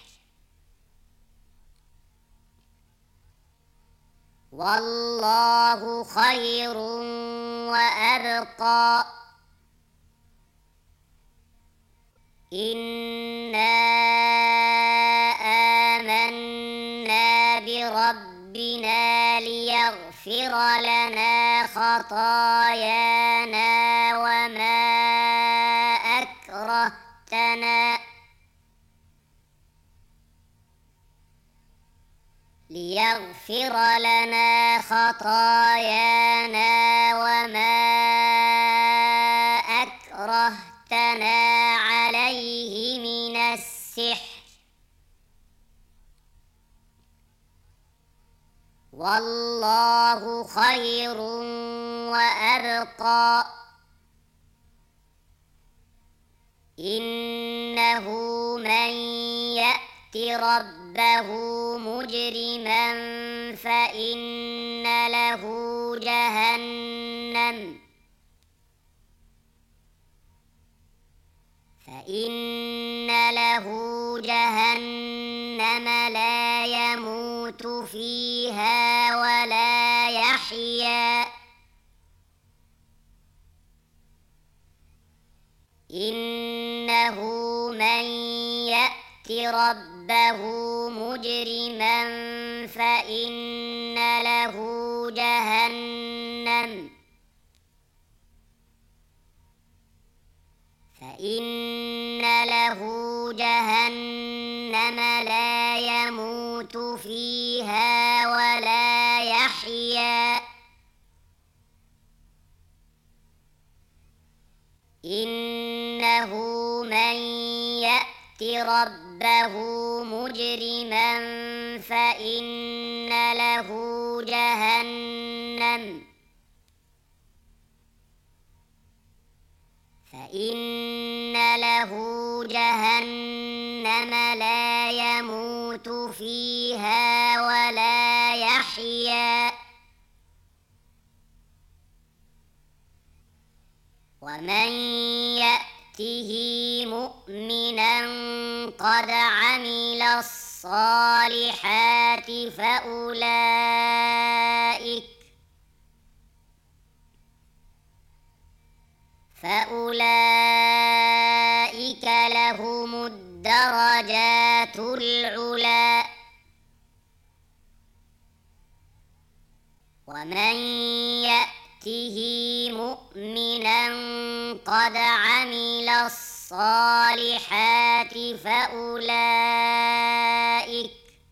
والله خير وأبقى إنا آمنا بربنا ليغفر لنا خطايانا وما أكرهتنا ليغفر لنا خطايانا وما أكرهتنا عليه من السحر والله خير وأبقى إنه من يأت ربه مجرما فإن له جهنم فإن له جهنم لا يموت فيها ولا يحيا إنه من يأت ربه مجرما فإن له جهنم فإن له جهنم لا يموت فيها ولا يحيا إنه من يأت ربه مجرما فإن له جهنم فإن له جهنم لا يموت فيها ولا يحيا ومن يأته مؤمنا قد عمل الصالحات فأولئك فأولئك لهم الدرجات العلى ومن يأته مؤمنا قد عمل الصالحات فأولئك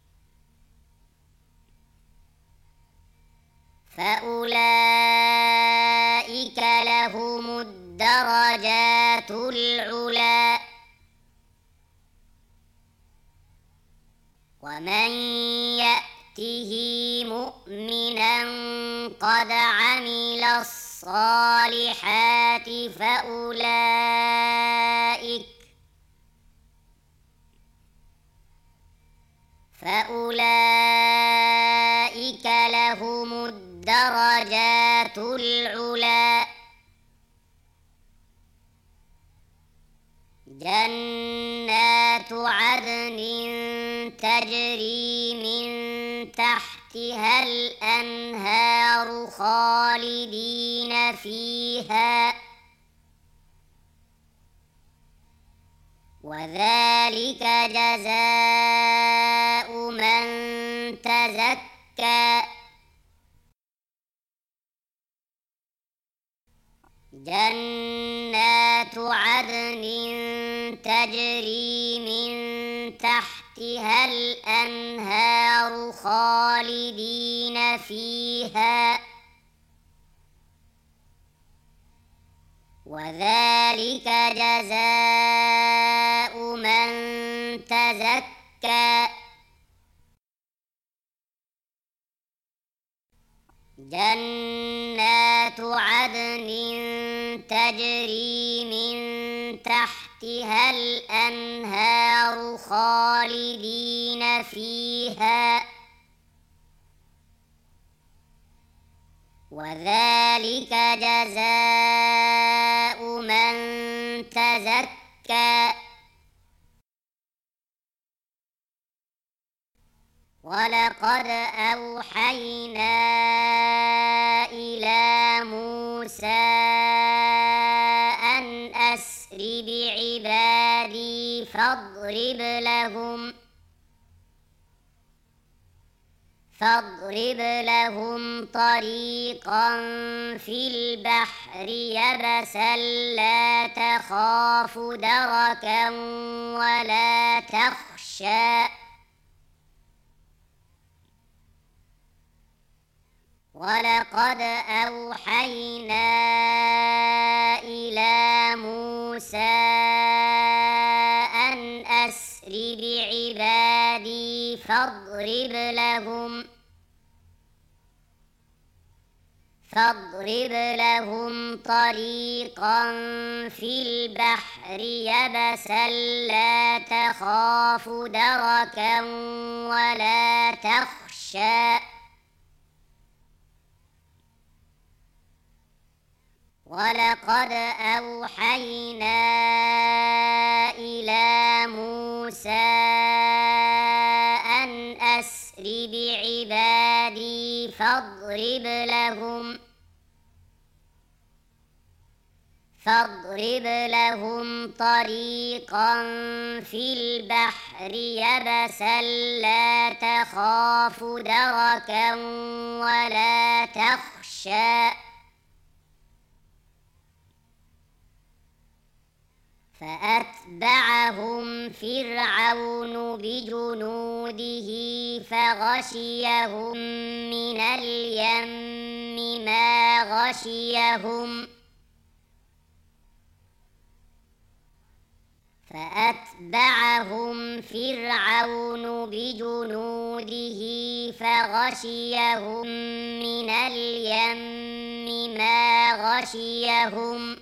فأولئك لهم الدرجات العلى ومن يأته مؤمنا قد عمل الصالحات فأولئك فأولئك لهم الدرجات العلى جنات تجري من تحتها الأنهار خالدين فيها وذلك جزاء من تزكى جنات عدن تجري من تحتها الأنهار خالدين فيها وذلك جزاء من تزكى جنات عدن تجري من تحتها الأنهار خالدين فيها وذلك جزاء من تزكى ولقد أوحينا إلى موسى أن أسر بعبادي فاضرب لهم فاضرب لهم طريقا في البحر يبسا لا تخاف دركا ولا تخشى ولقد أوحينا إلى موسى أن أسر بعبادي فاضرب لهم فاضرب لهم طريقا في البحر يبسا لا تخاف دركا ولا تخشى ولقد أوحينا إلى موسى أن أسر بعبادي فاضرب لهم فاضرب لهم طريقا في البحر يبسا لا تخاف دركا ولا تخشى فأتبعهم فرعون بجنوده فغشيهم من اليم ما غشيهم فأتبعهم فرعون بجنوده فغشيهم من اليم ما غشيهم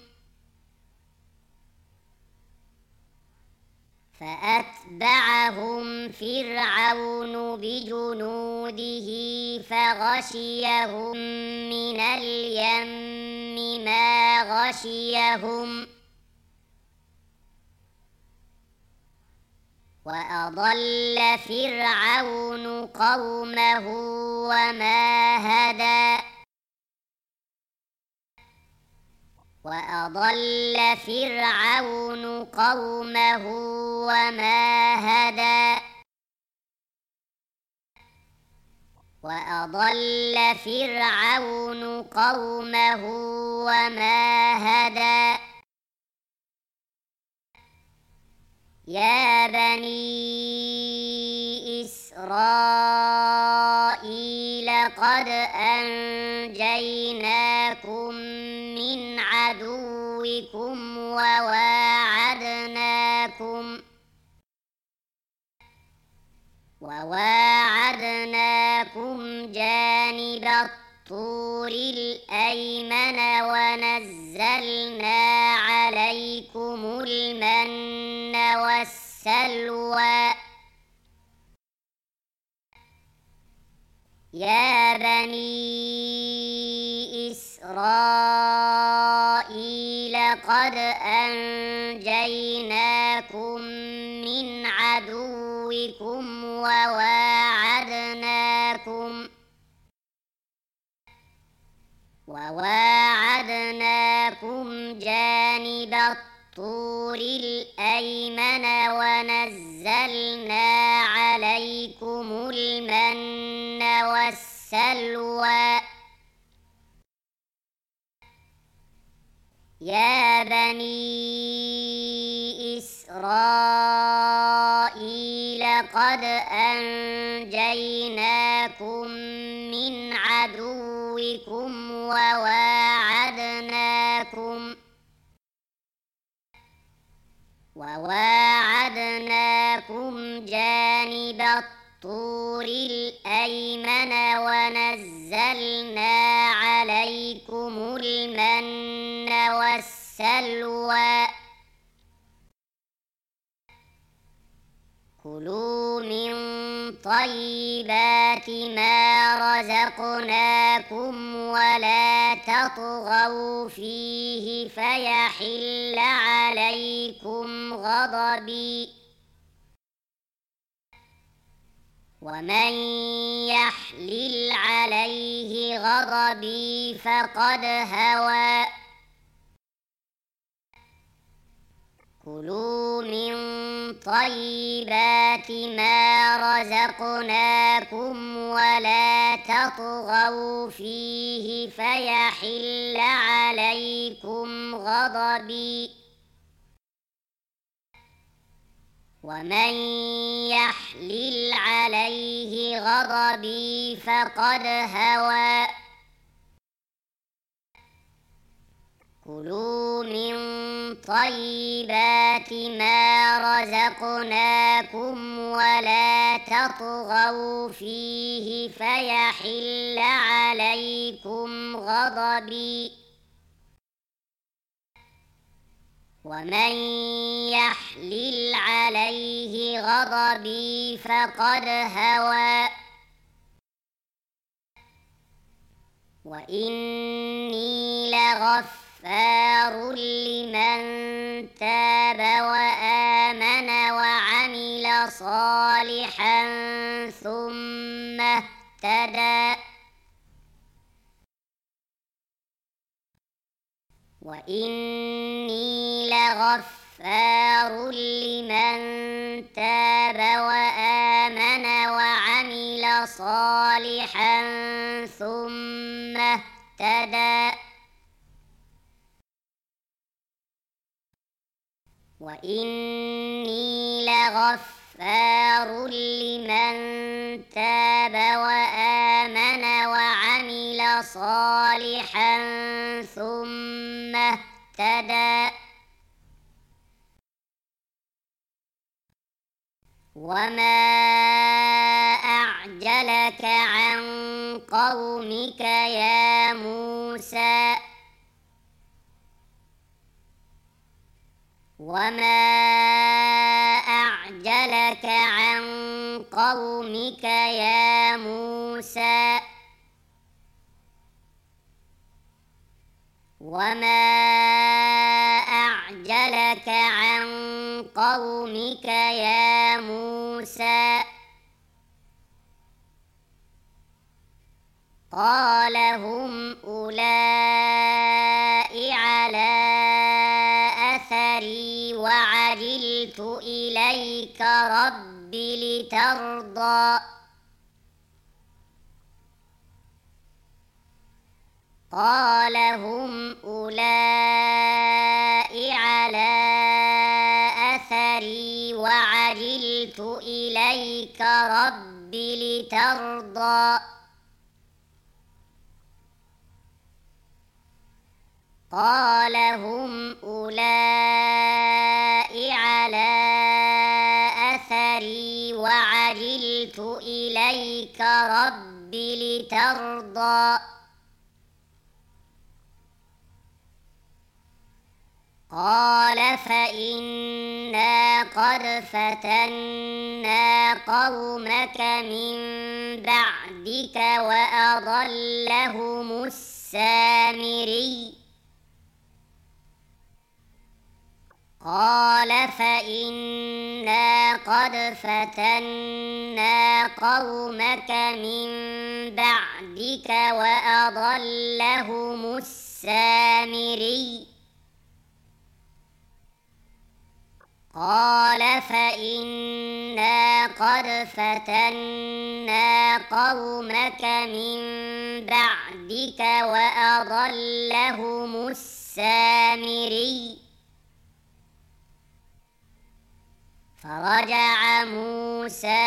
فأتبعهم فرعون بجنوده فغشيهم من اليم ما غشيهم وأضل فرعون قومه وما هدى وأضل فرعون قومه وما هدى وأضل فرعون قومه وما هدى يا بني إسرائيل قد أنجيناكم من عدوكم وواعدناكم وواعدناكم جانب الطور الأيمن ونزلنا عليكم المن والسلوى يا بني إسرائيل قد أنجيناكم من عدوكم وواعدناكم وواعدناكم جانب الطور الأيمن ونزلنا عليكم المن والسلوى يا بني إسرائيل قد أنجيناكم من عدوكم وواعدناكم وواعدناكم جانب الطور الأيمن ونزلنا عليكم المن والسلوى كلوا من طيبات ما رزقناكم ولا تطغوا فيه فيحل عليكم غضبي ومن يحلل عليه غضبي فقد هوى كلوا من طيبات ما رزقناكم ولا تطغوا فيه فيحل عليكم غضبي ومن يحلل عليه غضبي فقد هوى كلوا من طيبات ما رزقناكم ولا تطغوا فيه فيحل عليكم غضبي ومن يحلل عليه غضبي فقد هوى وإني لغفار لمن تاب وآمن وعمل صالحا ثم اهتدى وإني لغفار لمن تاب وآمن وعمل صالحا ثم اهتدى وإني لغفار لمن تاب وآمن وعمل صالحا ثم اهتدى وما أعجلك عن قومك يا موسى وما أعجلك عن قومك يا موسى وما أعجلك عن قومك يا موسى قال هم أولئك على أثري وعجلت إليك رب لترضى قال هم أولئك على أثري وعجلت إليك رب لترضى قال هم أولئك على أثري وعجلت إليك رب لترضى قال فإنا قد فتنا قومك من بعدك وأضلهم السامري قال فإنا قد فتنا قومك من بعدك وأضلهم السامري قال فإنا قد فتنا قومك من بعدك وأضلهم السامري فرجع موسى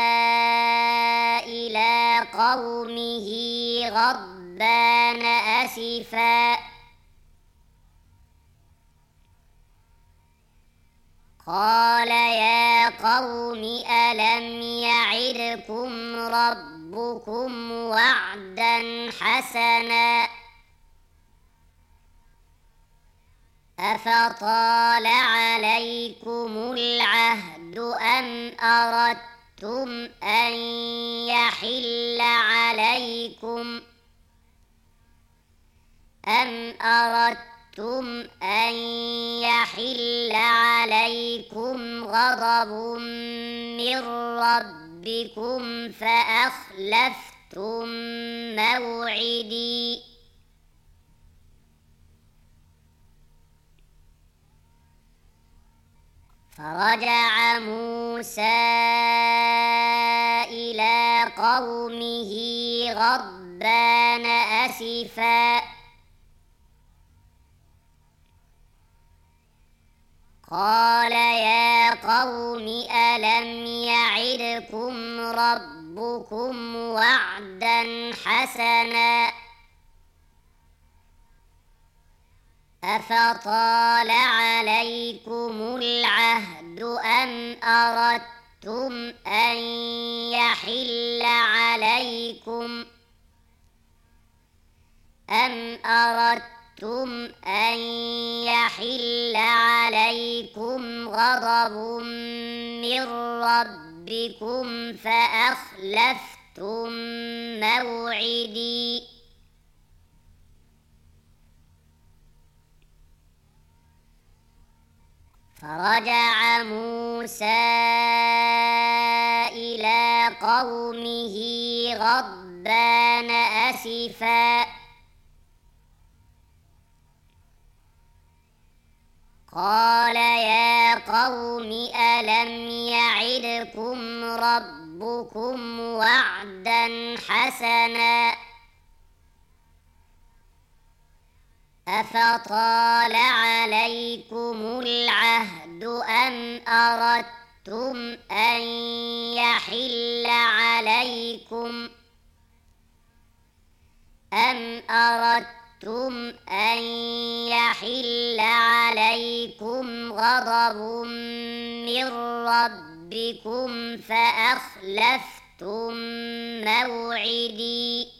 إلى قومه غضبان أسفا قال يا قوم ألم يعدكم ربكم وعدا حسنا أفطال عليكم العهد أم أردتم أن يحل عليكم أم أردتم أن يحل عليكم غضب من ربكم فأخلفتم موعدي فرجع موسى إلى قومه غضبان أسفا قال يا قوم ألم يعدكم ربكم وعدا حسنا أفطال عليكم العهد أم أردتم أن يحل عليكم أم أردتم أن يحل عليكم غضب من ربكم فأخلفتم موعدي فرجع موسى إلى قومه غضبان أسفا قال يا قوم ألم يعدكم ربكم وعدا حسنا أفطال عليكم العهد أم أردتم أن يحل عليكم أم أردتم أن يحل عليكم غضب من ربكم فأخلفتم موعدي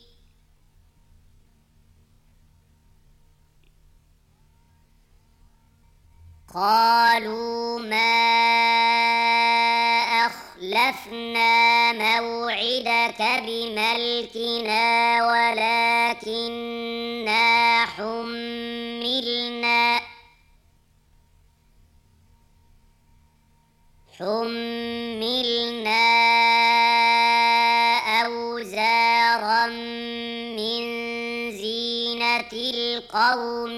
قالوا ما أخلفنا موعدك بملكنا ولكننا حملنا حملنا أوزارا من زينة القوم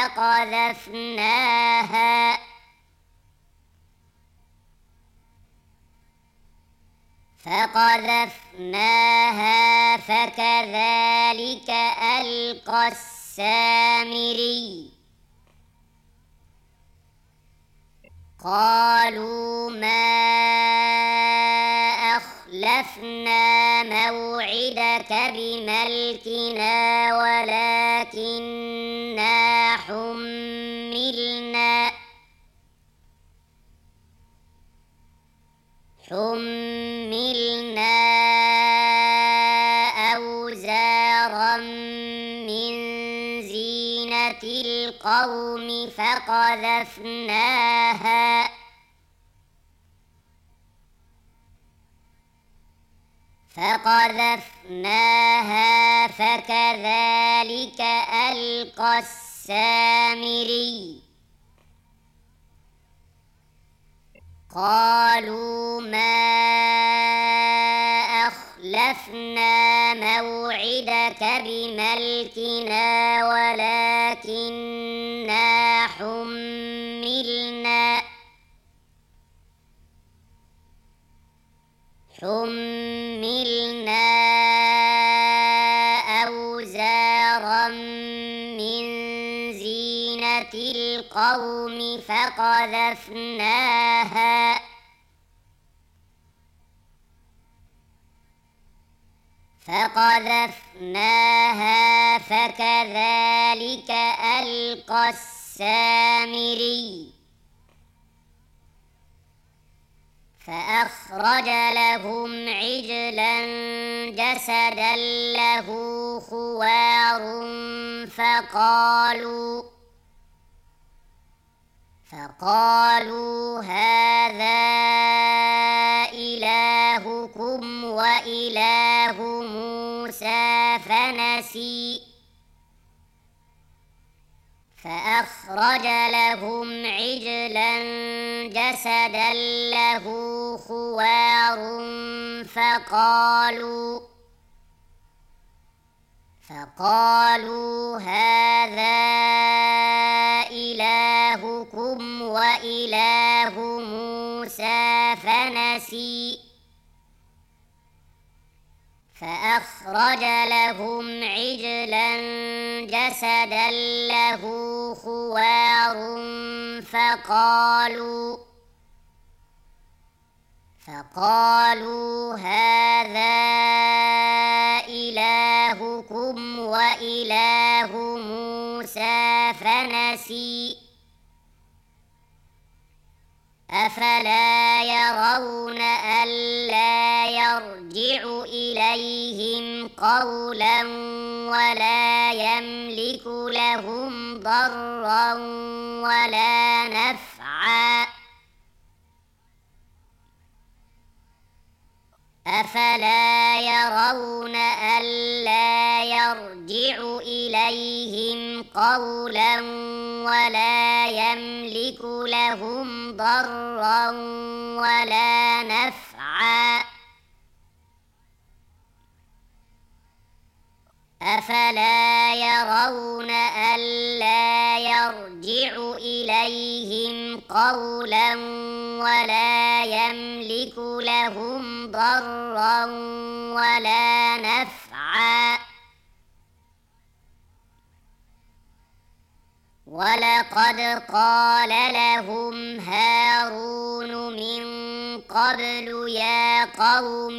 فقذفناها فقذفناها فكذلك ألقى السامري قالوا ما أخلفنا موعدك بملكنا ولكننا حملنا حملنا أوزارا من زينة القوم فقذفناها فقذفناها فكذلك ألقى السامري قالوا ما أخلفنا موعدك بملكنا ولكننا حملنا حملنا أوزارا من زينة القوم فقذفناها فقذفناها فكذلك ألقى السامري فأخرج لهم عجلا جسدا له خوار فقالوا فقالوا هذا إلهكم وإله موسى فنسي فأخرج لهم عجلا جسدا له خوار فقالوا فقالوا هذا إلهكم وإله موسى فنسي فأخرج لهم عجلا جسدا له خوار فقالوا فقالوا هذا إلهكم وإله موسى فنسي أفلا يرون ألا يرجع إليهم قولا ولا يملك لهم ضرا ولا نفعا أفلا يرون ألا يرجع إليهم قولا ولا يملك لهم ضرا ولا نفعا أفلا يرون ألا يرجع إليهم قولا ولا يملك لهم ضرا ولا نفعا ولقد قال لهم هارون من قبل يا قوم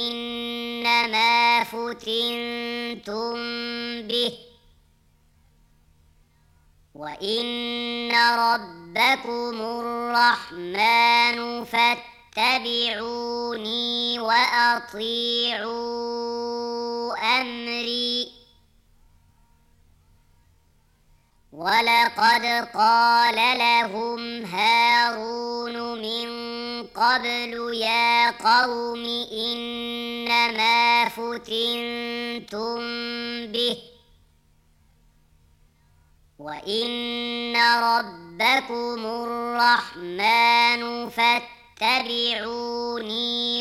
إنما فتنتم به وإن ربكم الرحمن فاتبعوني وأطيعوا أمري ولقد قال لهم هارون من قبل يا قوم إنما فتنتم به وإن ربكم الرحمن فاتبعوني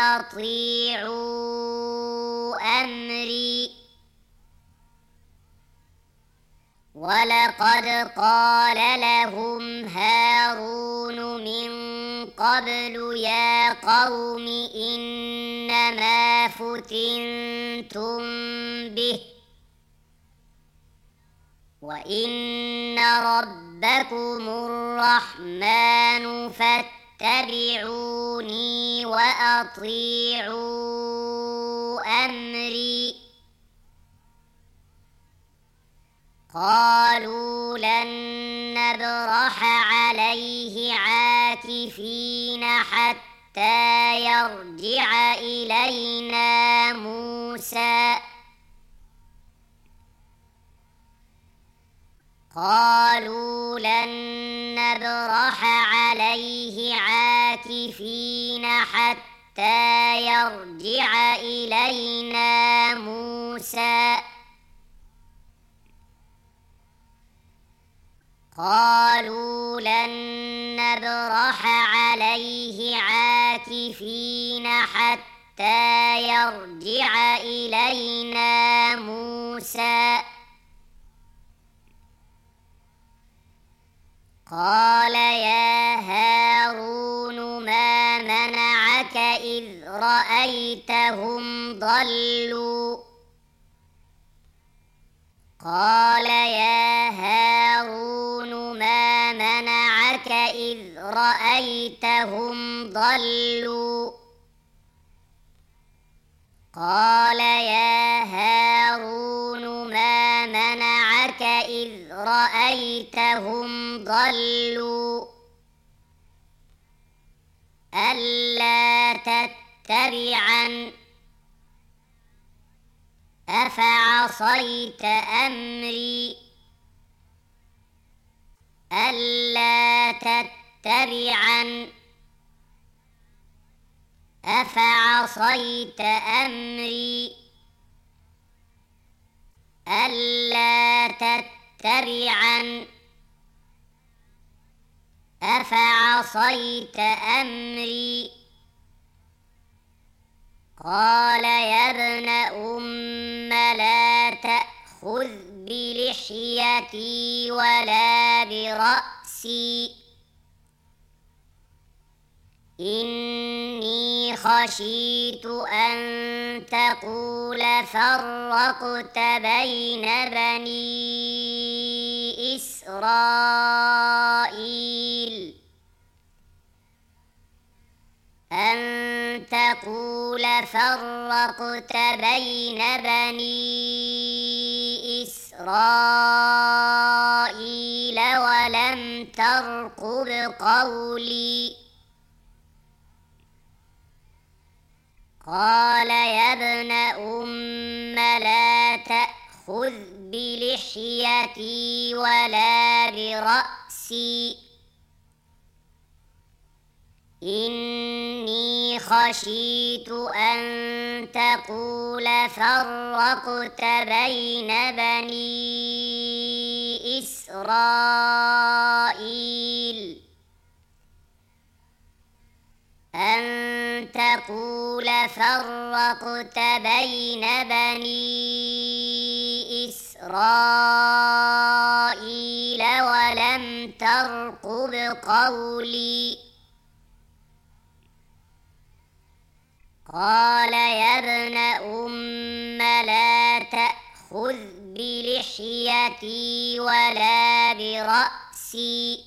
وأطيعوا أمري ولقد قال لهم هارون من قبل يا قوم إنما فتنتم به وإن ربكم الرحمن فاتبعوني وأطيعوا أمري قالوا لن نبرح عليه عاكفين حتى يرجع إلينا موسى قالوا لن نبرح عليه عاكفين حتى يرجع إلينا موسى قالوا لن نبرح عليه عاكفين حتى يرجع إلينا موسى قال يا هارون ما منعك إذ رأيتهم ضلوا قال يا هارون ما منعك إذ رأيتهم ضلوا قال يا هارون ما منعك إذ رأيتهم ضلوا ألا تتبعن أفعصيت أمري ألا تتبعن أفعصيت أمري ألا تتبعن أفعصيت أمري قال يا ابن أم لا تأخذ بلحيتي ولا برأسي إني خشيت أن تقول فرقت بين بني إسرائيل أن تقول فرقت بين بني إسرائيل ولم ترقب قولي قال يا ابن أم لا تأخذ بلحيتي ولا برأسي إني خشيت أن تقول فرقت بين بني إسرائيل أن تقول فرقت بين بني إسرائيل ولم ترقب قولي قال يا ابن أم لا تأخذ بلحيتي ولا برأسي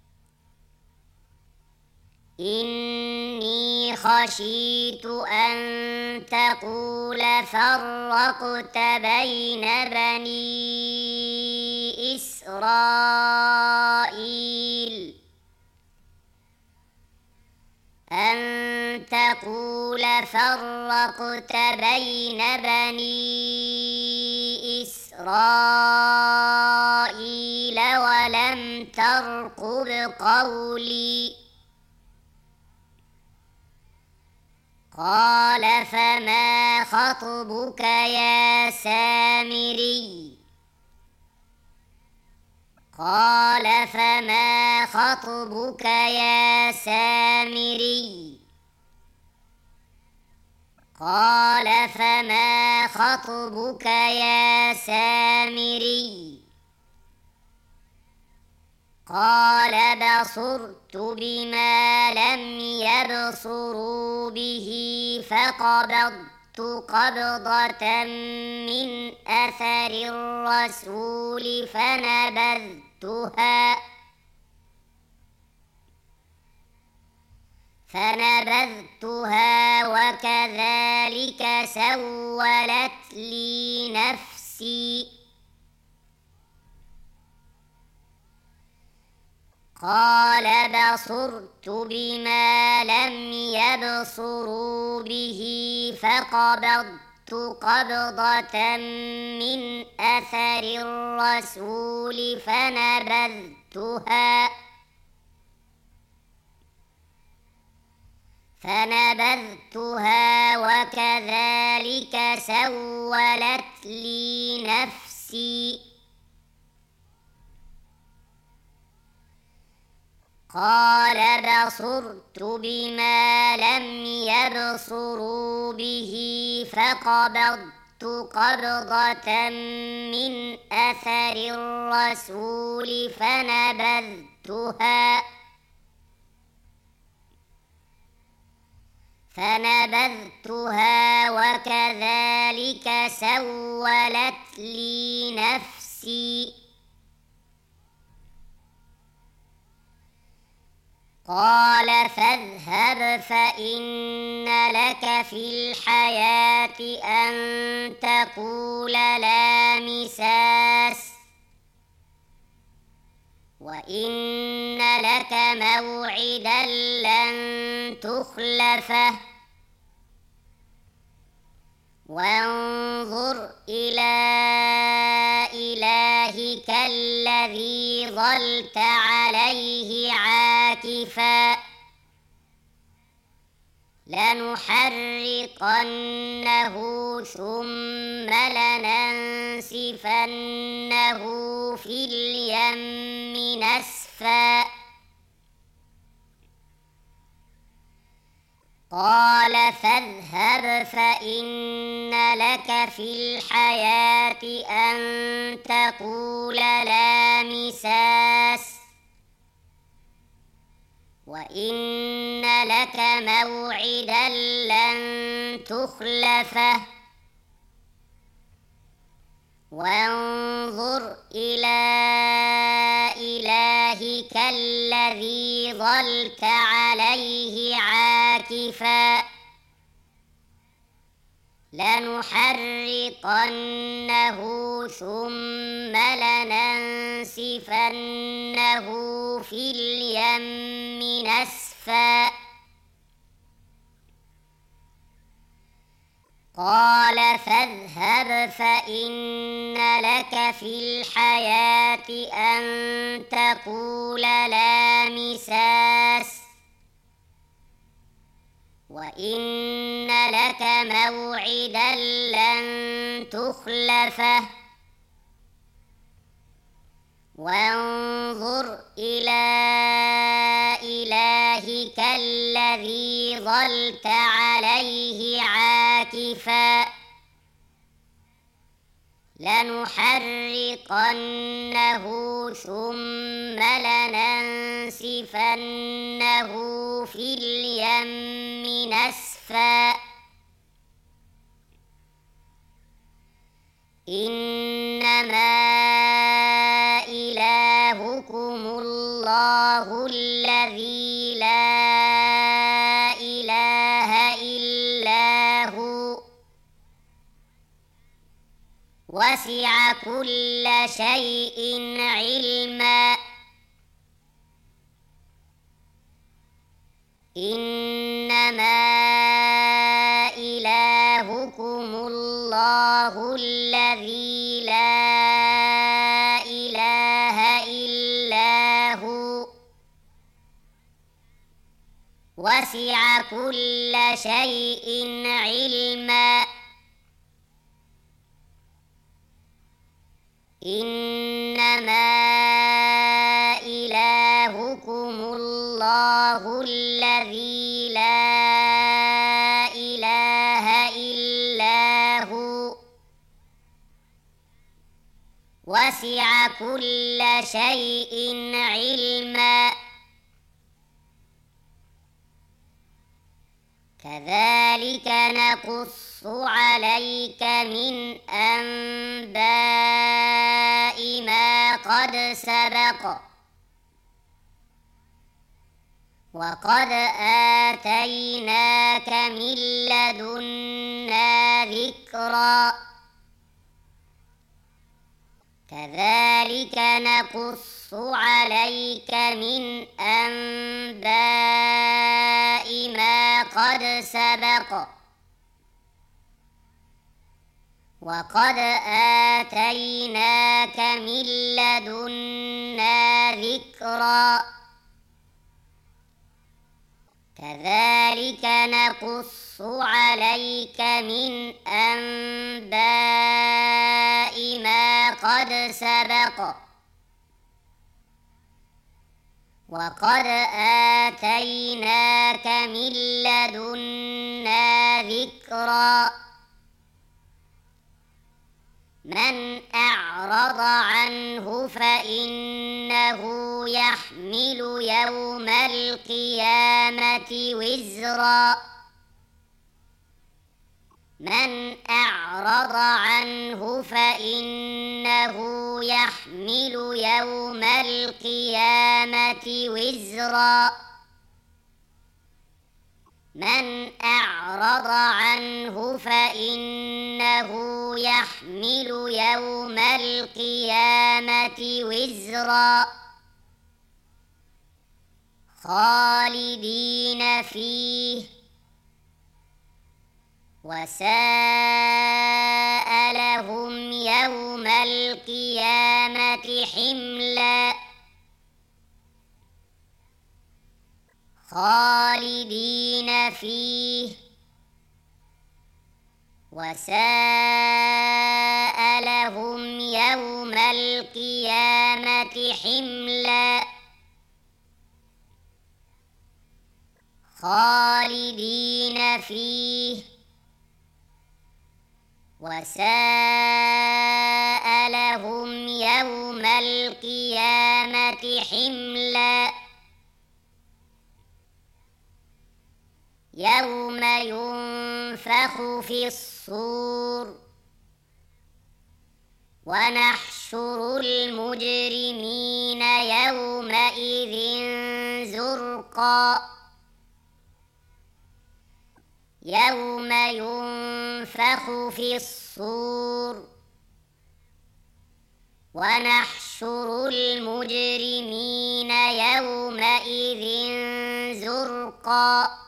إني خشيت أن تقول فرقت بين بني إسرائيل أن تقول فرقت بين بني إسرائيل ولم ترقب قولي قال فما خطبك يا سامري قال فما خطبك يا سامري قال فما خطبك يا سامري قال بصرت بما لم يبصروا به فقبضت قبضة من أثر الرسول فنبذتها فنبذتها وكذلك سولت لي نفسي قال بصرت بما لم يبصروا به فقبضت قبضة من أثر الرسول فنبذتها فنبذتها وكذلك سولت لي نفسي قال بصرت بما لم يبصروا به فقبضت قبضة من أثر الرسول فنبذتها فنبذتها وكذلك سولت لي نفسي قال فاذهب فإن لك في الحياة أن تقول لا مساس وإن لك موعدا لن تخلفه وانظر إلى إلهك الذي ظلت عليه عاكفا لنحرقنه ثم لننسفنه في اليم نسفا قال فاذهب فإن لك في الحياة أن تقول لا مساس وإن لك موعدا لن تخلفه وانظر إلى إلهك الذي ظلت عليه عاكفا لنحرقنه ثم لننسفنه في اليم نسفا قال فاذهب فإن لك في الحياة أن تقول لا مساس وإن لك موعدا لن تخلفه وانظر إلى إلهك الذي ظلت عليه عاكفا لنحرقنه ثم لننسفنه في اليم نسفا إنما إلهكم الله الذي لا إله إلا هو وسع كل شيء علما إنما إلهكم الله الذي لا إله إلا هو وسع كل شيء علما إنما إلهكم الله الذي لا إله إلا هو وسع كل شيء علما كذلك نقص عليك من أنباء ما قد سبق وقد آتيناك من لدنا ذكرا كذلك نقص عليك من أنباء ما قد سبق وقد آتيناك من لدنا ذكرا كذلك نقص عليك من أنباء ما قد سبق وقد آتيناك من لدنا ذكرا من أعرض عنه فإنه يحمل يوم القيامة وزرا من أعرض عنه فإنه يحمل يوم القيامة وزرا من أعرض عنه فإنه يحمل يوم القيامة وزرا خالدين فيه وساء لهم يوم القيامة حملا خالدين فيه وساء لهم يوم القيامة حملا خالدين فيه وساء لهم يوم القيامة حملا يوم ينفخ في الصور ونحشر المجرمين يومئذ زرقا يوم ينفخ في الصور ونحشر المجرمين يومئذ زرقا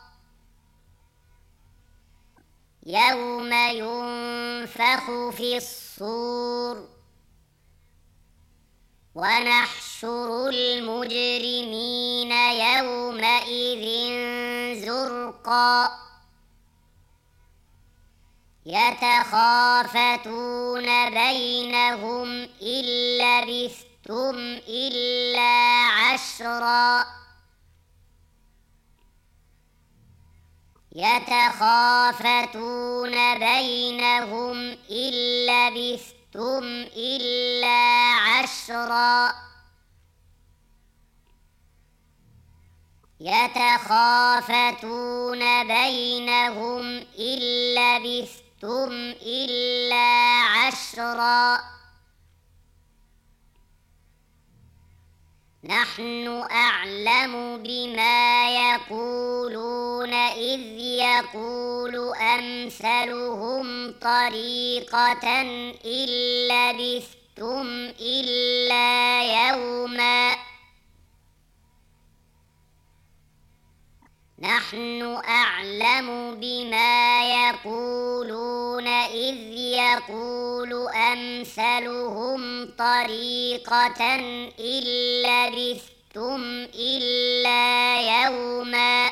يوم ينفخ في الصور ونحشر المجرمين يومئذ زرقا يتخافتون بينهم إن لبثتم إلا عشرا يتخافتون بينهم إن لبثتم إلا عشرا يتخافتون بينهم إن لبثتم إلا عشرا نحن أعلم بما يقولون إذ يقول أمثلهم طريقة إن لبثتم إلا يوما نحن أعلم بما يقولون إذ يقول أمثلهم طريقة إن لبثتم إلا يوما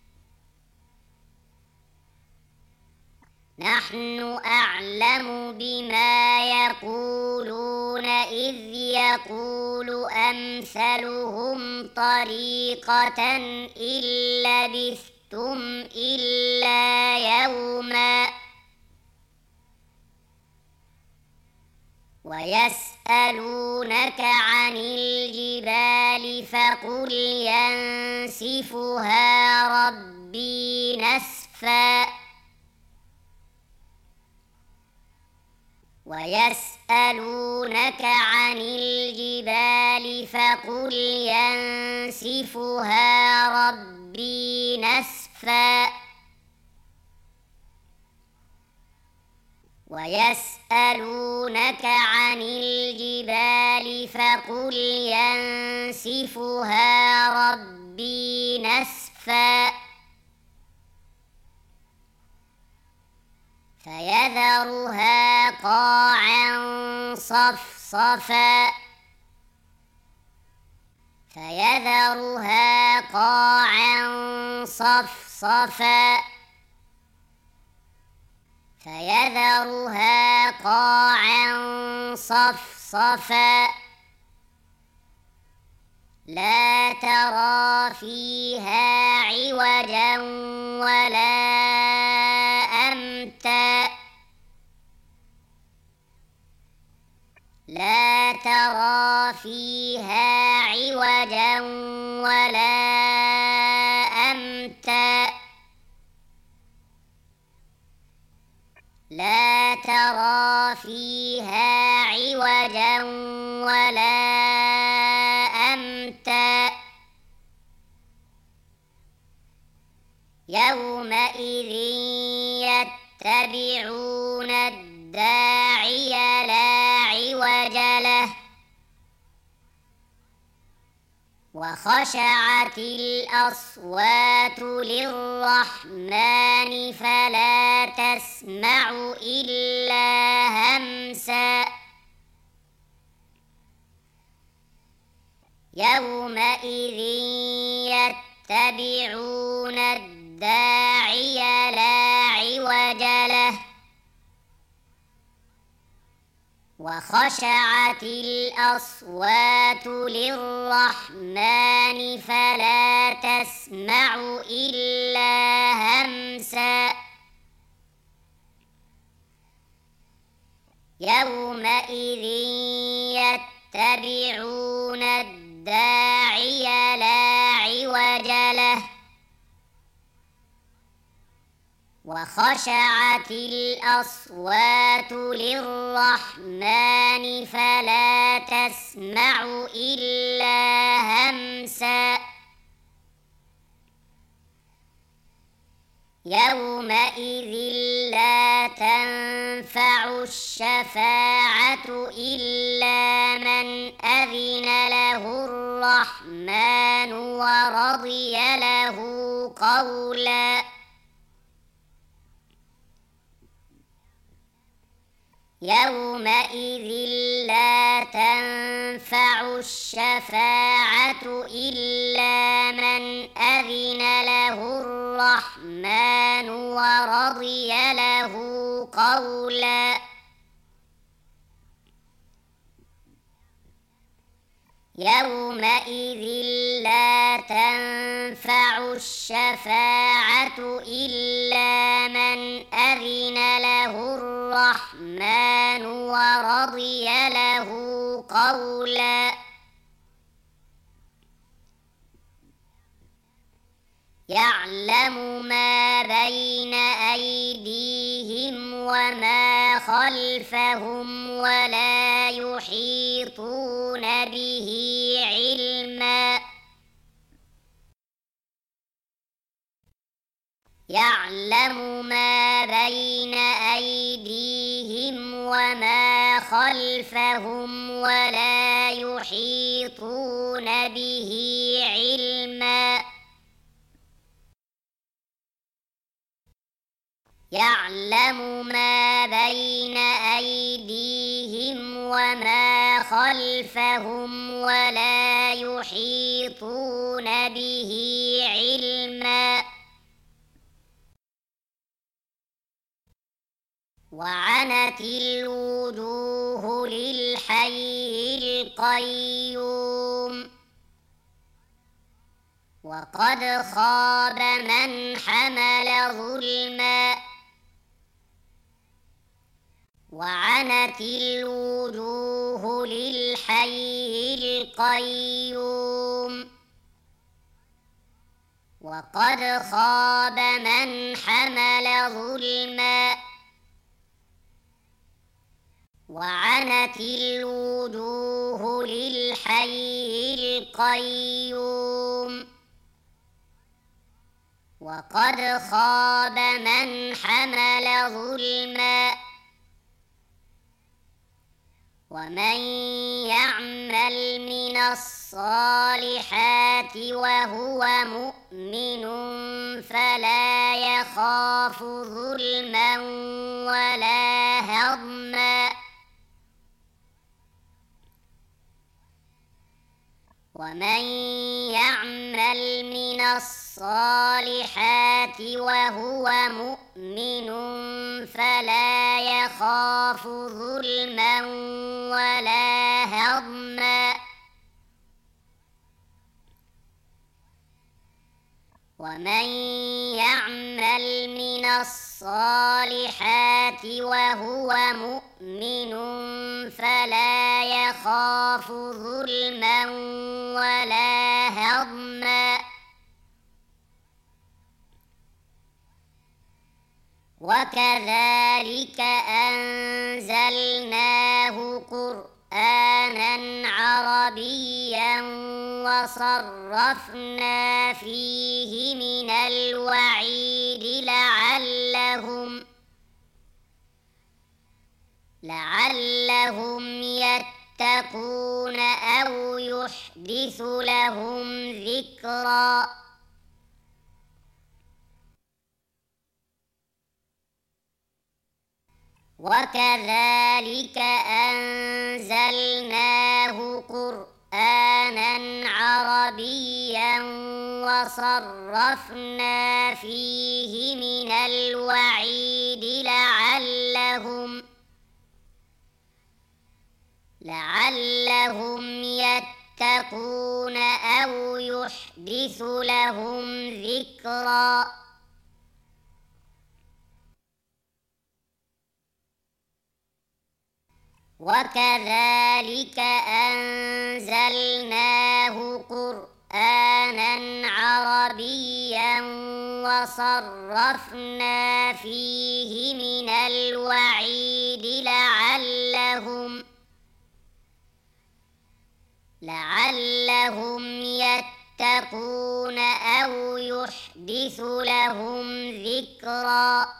نحن أعلم بما يقولون إذ يقول أمثلهم طريقة إن لبثتم إلا يوما ويسألونك عن الجبال فقل ينسفها ربي نسفا ويسألونك عن الجبال فقل ينسفها ربي نسفا ويسألونك عن الجبال فقل ينسفها ربي نسفا فيذرها قاعا صفصفا فيذرها قاعا صفصفا فيذرها قاعا صفصفا لا ترى فيها عوجا ولا أمتا لا ترى فيها عوجا ولا أمتا لا ترى فيها عوجا ولا أمتا يومئذ يتبعون الداعي لا عوج له وخشعت الأصوات للرحمن فلا تسمع إلا همسا يومئذ يتبعون الداعي لا عوج له وخشعت الأصوات للرحمن فلا تسمع إلا همسا يومئذ يتبعون الداعي لا عوج له وخشعت الأصوات للرحمن فلا تسمع إلا همسا يومئذ لا تنفع الشفاعة إلا من أذن له الرحمن ورضي له قولا يومئذ لا تنفع الشفاعة إلا من أذن له الرحمن ورضي له قولا يومئذ لا تنفع الشفاعة إلا من أذن له الرحمن ورضي له قولا يعلم ما بين أيديهم وما خلفهم ولا يحيطون به علما يعلم ما بين أيديهم وما خلفهم ولا يحيطون به علما يعلم ما بين أيديهم وما خلفهم ولا يحيطون به علما وعنت الوجوه للحي القيوم وقد خاب من حمل ظلما وعنت الوجوه للحي القيوم وقد خاب من حمل ظلما وعنت الوجوه للحي القيوم وقد خاب من حمل ظلما ومن يعمل من الصالحات وهو مؤمن فلا يخاف ظلما ولا هضما ومن يعمل من الصالحات وهو مؤمن فلا يخاف ظلما ولا هضما ومن يعمل من الصالحات وهو مؤمن فلا يخاف ظلما ولا هضما وكذلك أنزلناه قرآنا عربيا وصرفنا فيه من الوعيد لعلهم لعلهم يتقون أو يحدث لهم ذكرا وكذلك أنزلناه قرآنا عربيا وصرفنا فيه من الوعيد لعلهم لعلهم يتقون أو يحدث لهم ذكرا وكذلك أنزلناه قرآنا عربيا وصرفنا فيه من الوعيد لعلهم لعلهم يتقون أو يحدث لهم ذكرا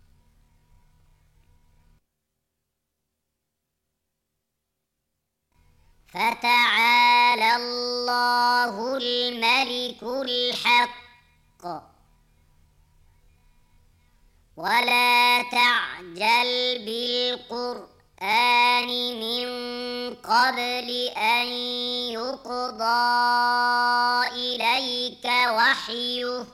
فتعالى الله الملك الحق ولا تعجل بالقرآن من قبل أن يقضى إليك وحيه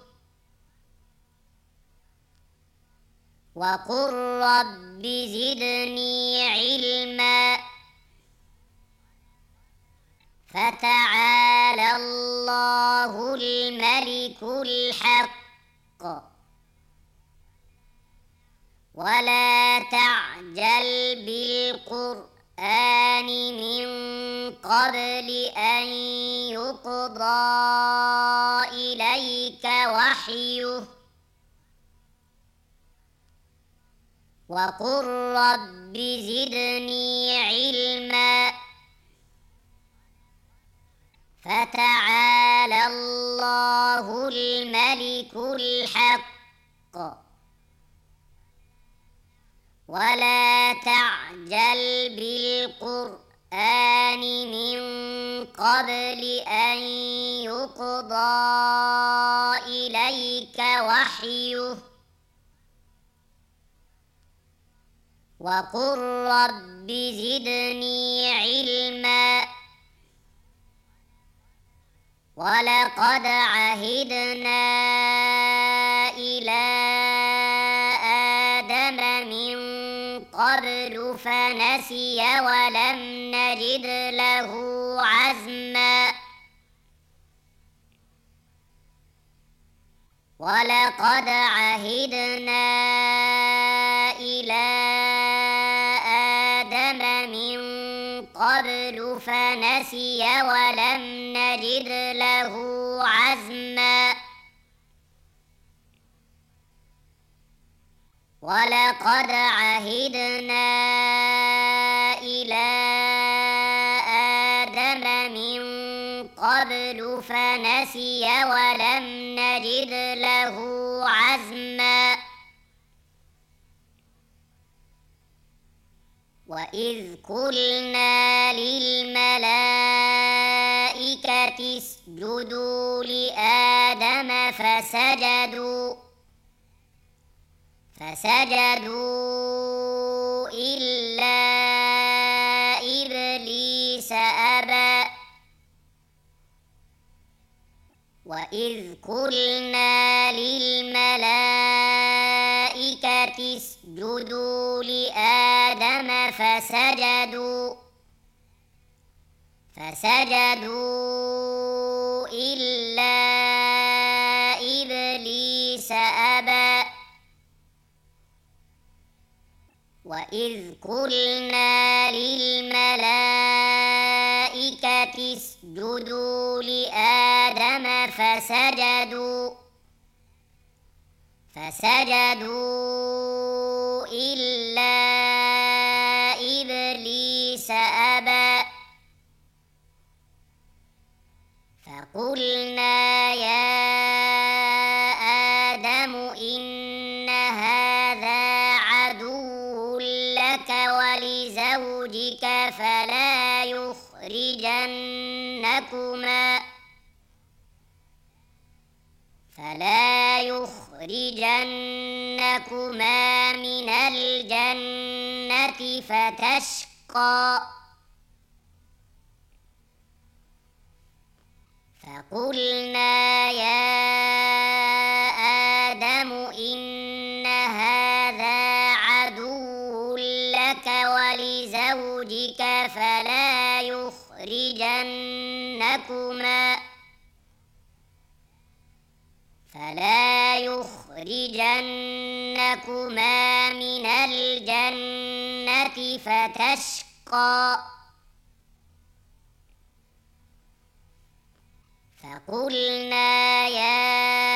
وقل رب زدني علما فتعالى الله الملك الحق ولا تعجل بالقرآن من قبل أن يقضى إليك وحيه وقل رب زدني علما فتعالى الله الملك الحق ولا تعجل بالقرآن من قبل أن يقضى إليك وحيه وقل رب زدني علما ولقد عهدنا إلى آدم من قبل فنسي ولم نجد له عزما ولقد عهدنا إلى آدم من قبل فنسي ولم نجد له عزما ولقد عهدنا إلى آدم من قبل فنسي ولم نجد له عزما وإذ قلنا للملائكة اسجدوا لآدم فسجدوا فسجدوا إلا إبليس أبى وإذ قلنا للملائكة اسجدوا لآدم فسجدوا فسجدوا إلا إبليس وإذ قلنا للملائكة اسجدوا لآدم فسجدوا فسجدوا إلا إبليس أبى فقلنا يا آدم إن هذا عدو لك ولزوجك فلا يخرجنكما فلا يخرجنكما من الجنة فتشقى فقلنا يا آدم إن هذا عدو لك ولزوجك فلا يخرجنكما فلا يخرجنكما من الجنة فتشقى فقلنا يا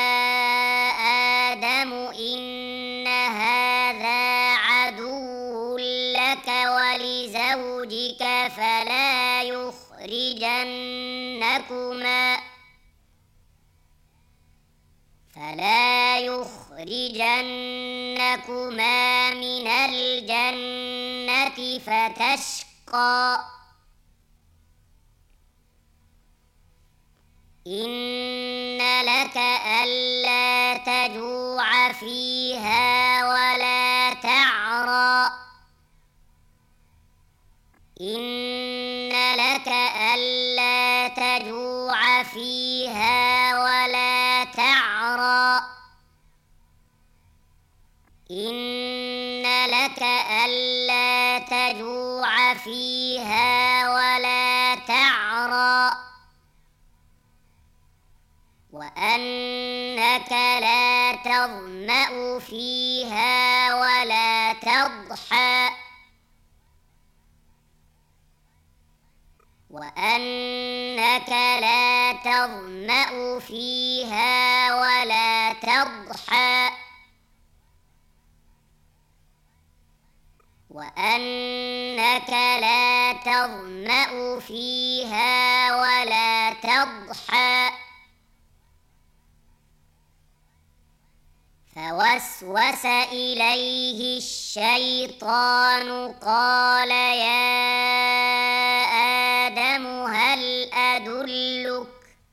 آدم إن هذا عدو لك ولزوجك فلا يخرجنكما فلا يخرجنكما من الجنة فتشقى إن لك ألا تجوع فيها ولا تعرى إن لك ألا تجوع فيها ولا تعرى إن لك ألا تجوع فيها ولا تعرى وأنك لا تظمأ فيها ولا تضحى وأنك لا تظمأ فيها ولا تضحى وأنك لا تظمأ فيها ولا تضحى فوسوس إليه الشيطان قال يا آدم هل أدلك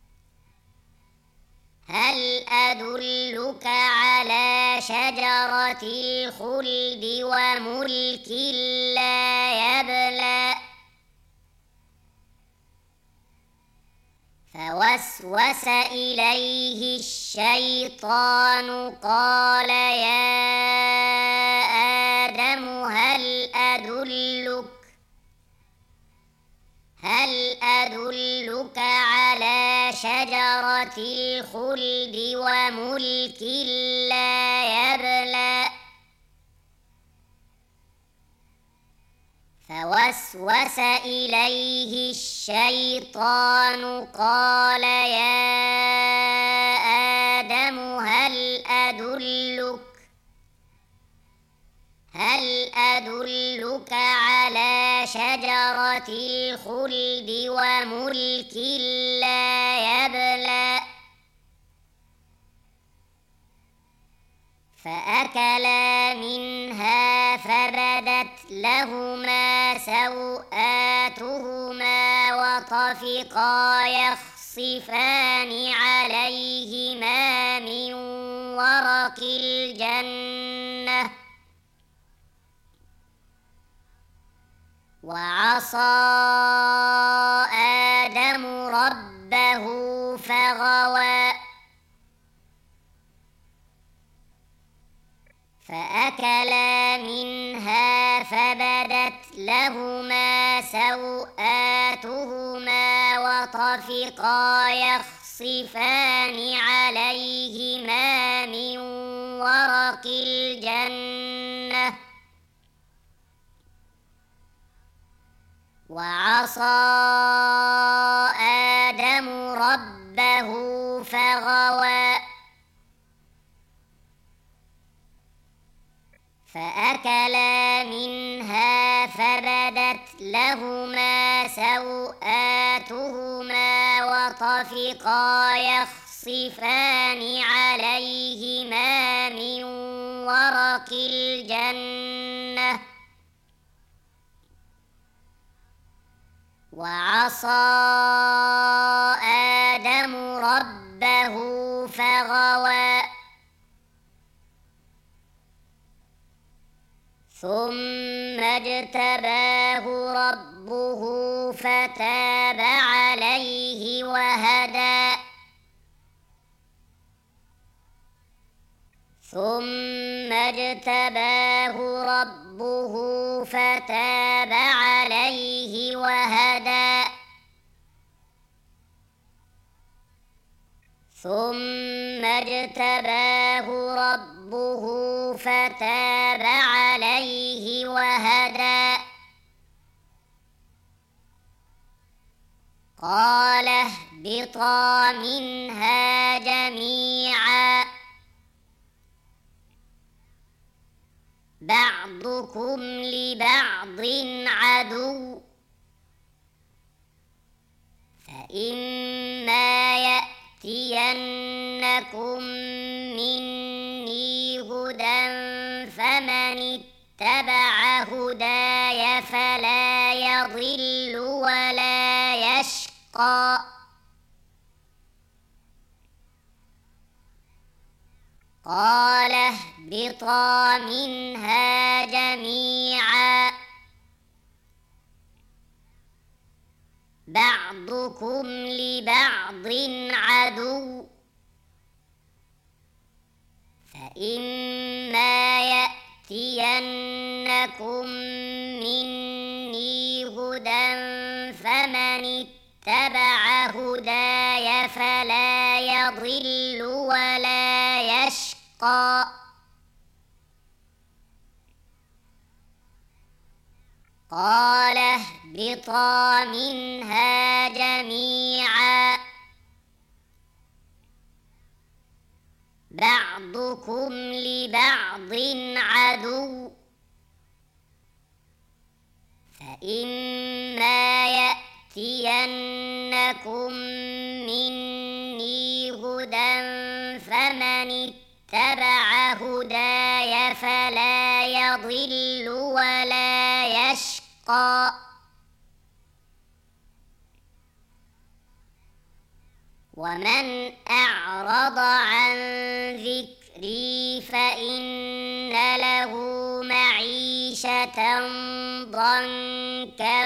هل أدلك على شجرة الخلد وملك لا يبلى فوسوس إليه الشيطان قال يا آدم هل أدلك هل أدلك على شجرة الخلد وملك لا يبلى فوسوس إليه الشيطان قال يا آدم هل أدلك هل أدلك على شجرة الخلد وملك لا يبلى فأكلا منها فبدت لهما سوآتهما وطفقا يخصفان عليهما من ورق الجنة وعصى آدم ربه فغوى فأكلا منها فبدت لهما سوآتهما وطفقا يخصفان عليهما من ورق الجنة وعصى آدم ربه فغوى فأكلا منها فبدت لهما سوآتهما وطفقا يخصفان عليهما من ورق الجنة وعصى آدم ربه فغوى ثم اجتباه ربه فتاب عليه وهدى ثم اجتباه ربه فتاب عليه وهدى ثم اجتباه ربه فتاب عليه وهدى قال اهبطا منها جميعا بعضكم لبعض عدو فإما يأتينكم مني هدى فمن اتبع هداي فلا يضل ولا يشقى قال اهبطا منها جميعا بعضكم لبعض عدو فإما يأتينكم مني هدى فمن اتبع هداي فلا يضل ولا يشقى قال اهبطا منها جميعا بعضكم لبعض عدو فإما يأتينكم مني هدى فمن اتبع هداي فلا يضل ولا يشقى ومن أعرض عن ذكري فإن له معيشة ضنكا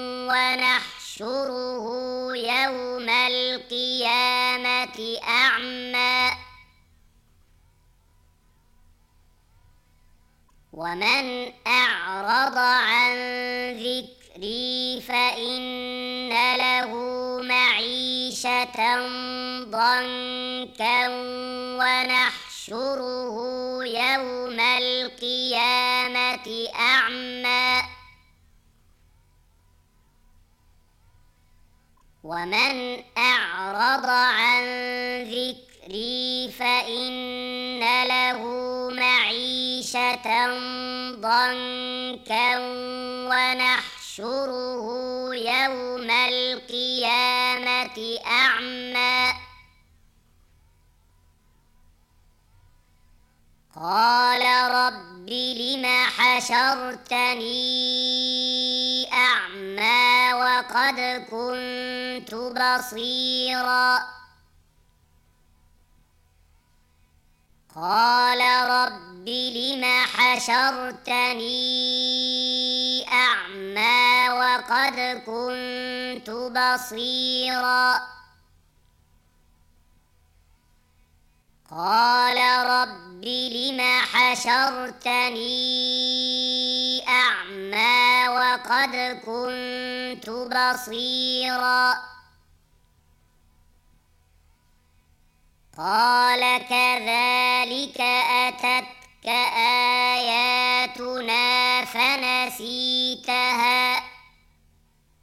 ونحشره يوم القيامة أعمى ومن أعرض عن ذكري فإن له معيشة ضنكا ونحشره يوم القيامة أعمى ومن أعرض عن ذكري فإن له معيشة ضنكا ونحشره يوم القيامة أعمى قال رب لم حشرتني أعمى وقد كنت بصيرا قال رب لم حشرتني أعمى وقد كنت بصيرا قال رب لم حشرتني أعمى وقد كنت بصيرا قال كذلك أتتك آياتنا فنسيتها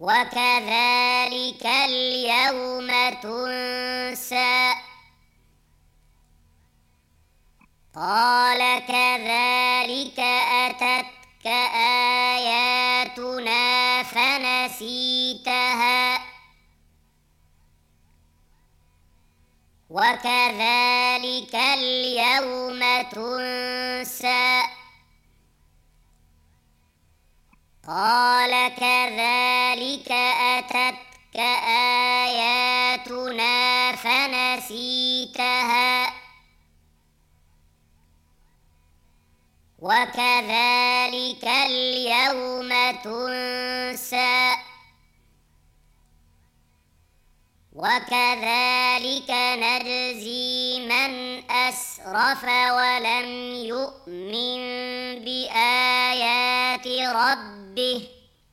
وكذلك اليوم تنسى قال كذلك أتتك آياتنا فنسيتها وكذلك اليوم تنسى قال كذلك أتتك آياتنا فنسيتها وكذلك اليوم تنسى وكذلك نجزي من أسرف ولم يؤمن بآيات ربه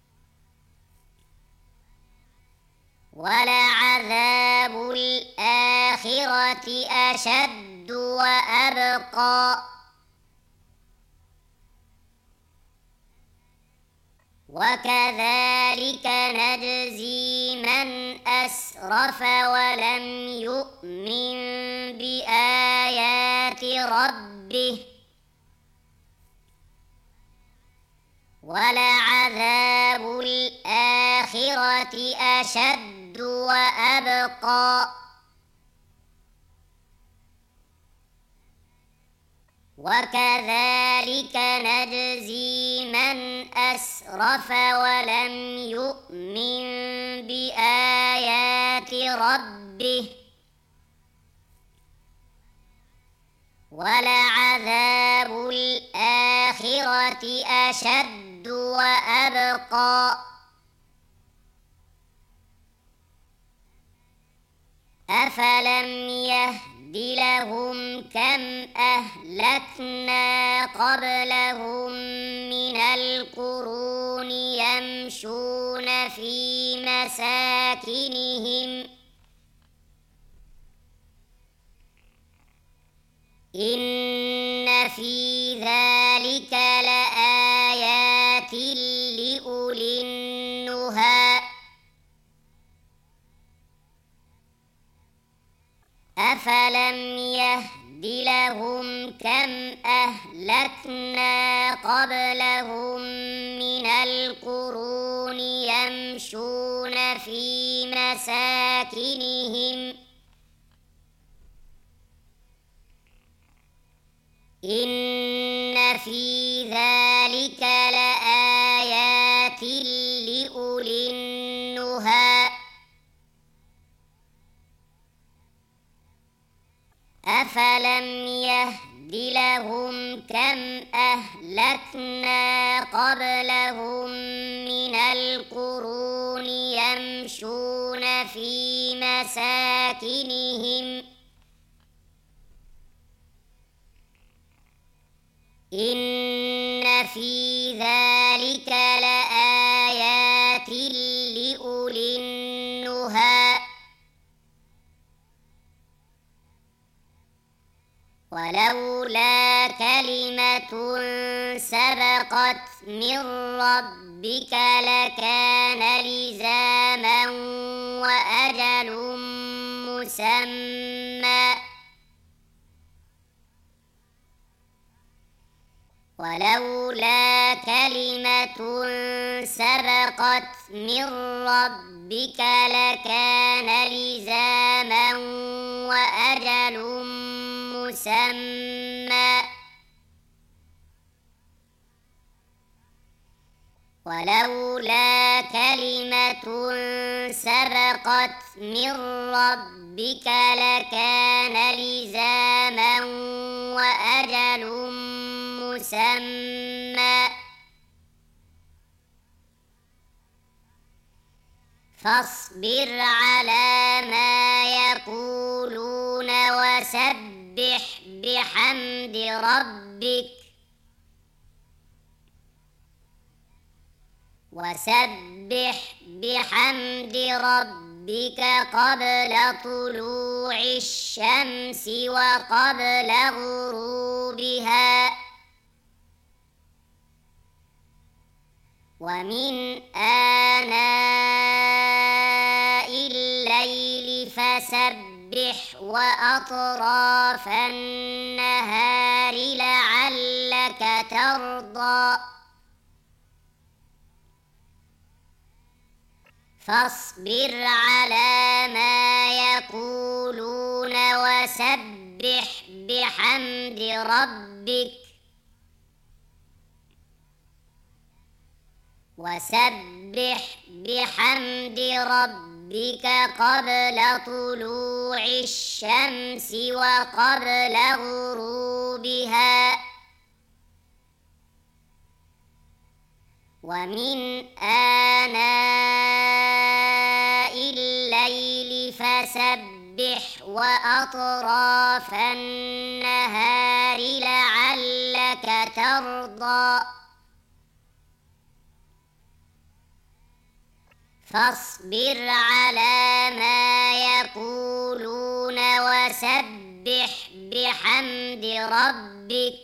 ولعذاب الآخرة أشد وأبقى وكذلك نجزي من أسرف ولم يؤمن بآيات ربه ولعذاب الآخرة أشد وأبقى وكذلك نجزي من أسرف ولم يؤمن بآيات ربه ولعذاب الآخرة أشد وأبقى أفلم يهد لهم كم أهلكنا قبلهم من القرون يمشون في مساكنهم إن في ذلك لآيات لأولي النهى أفلم يهد لهم كم أهلكنا قبلهم من القرون يمشون في مساكنهم إن في ذلك لآيات لأولي النهى أفلم يهد لهم كم أهلكنا قبلهم من القرون يمشون في مساكنهم إن في ذلك لآيات لأولي النهى ولولا كلمة سبقت من ربك لكان لزاما وأجل مسمى ولولا كلمة سبقت من ربك لكان لزاما وأجل مسمى ولولا كلمة سبقت من ربك لكان لزاما وأجل مسمى فاصبر على ما يقولون وسبح بحمد ربك وسبح بحمد ربك قبل طلوع الشمس وقبل غروبها ومن آناء وأطراف النهار لعلك ترضى فاصبر على ما يقولون وسبح بحمد ربك وسبح بحمد ربك قبل طلوع الشمس وقبل غروبها ومن آناء الليل فسبح وأطراف النهار لعلك ترضى فاصبر على ما يقولون وسبح بحمد ربك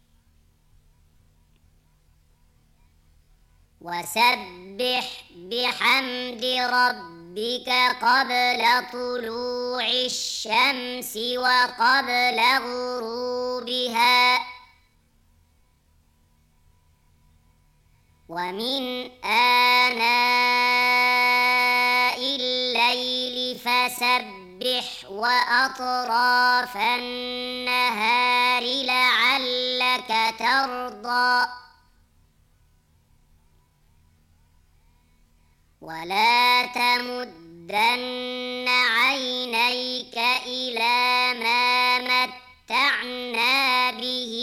وسبح بحمد ربك قبل طلوع الشمس وقبل غروبها ومن آناء الليل فسبح وأطراف النهار لعلك ترضى ولا تمدن عينيك إلى ما متعنا به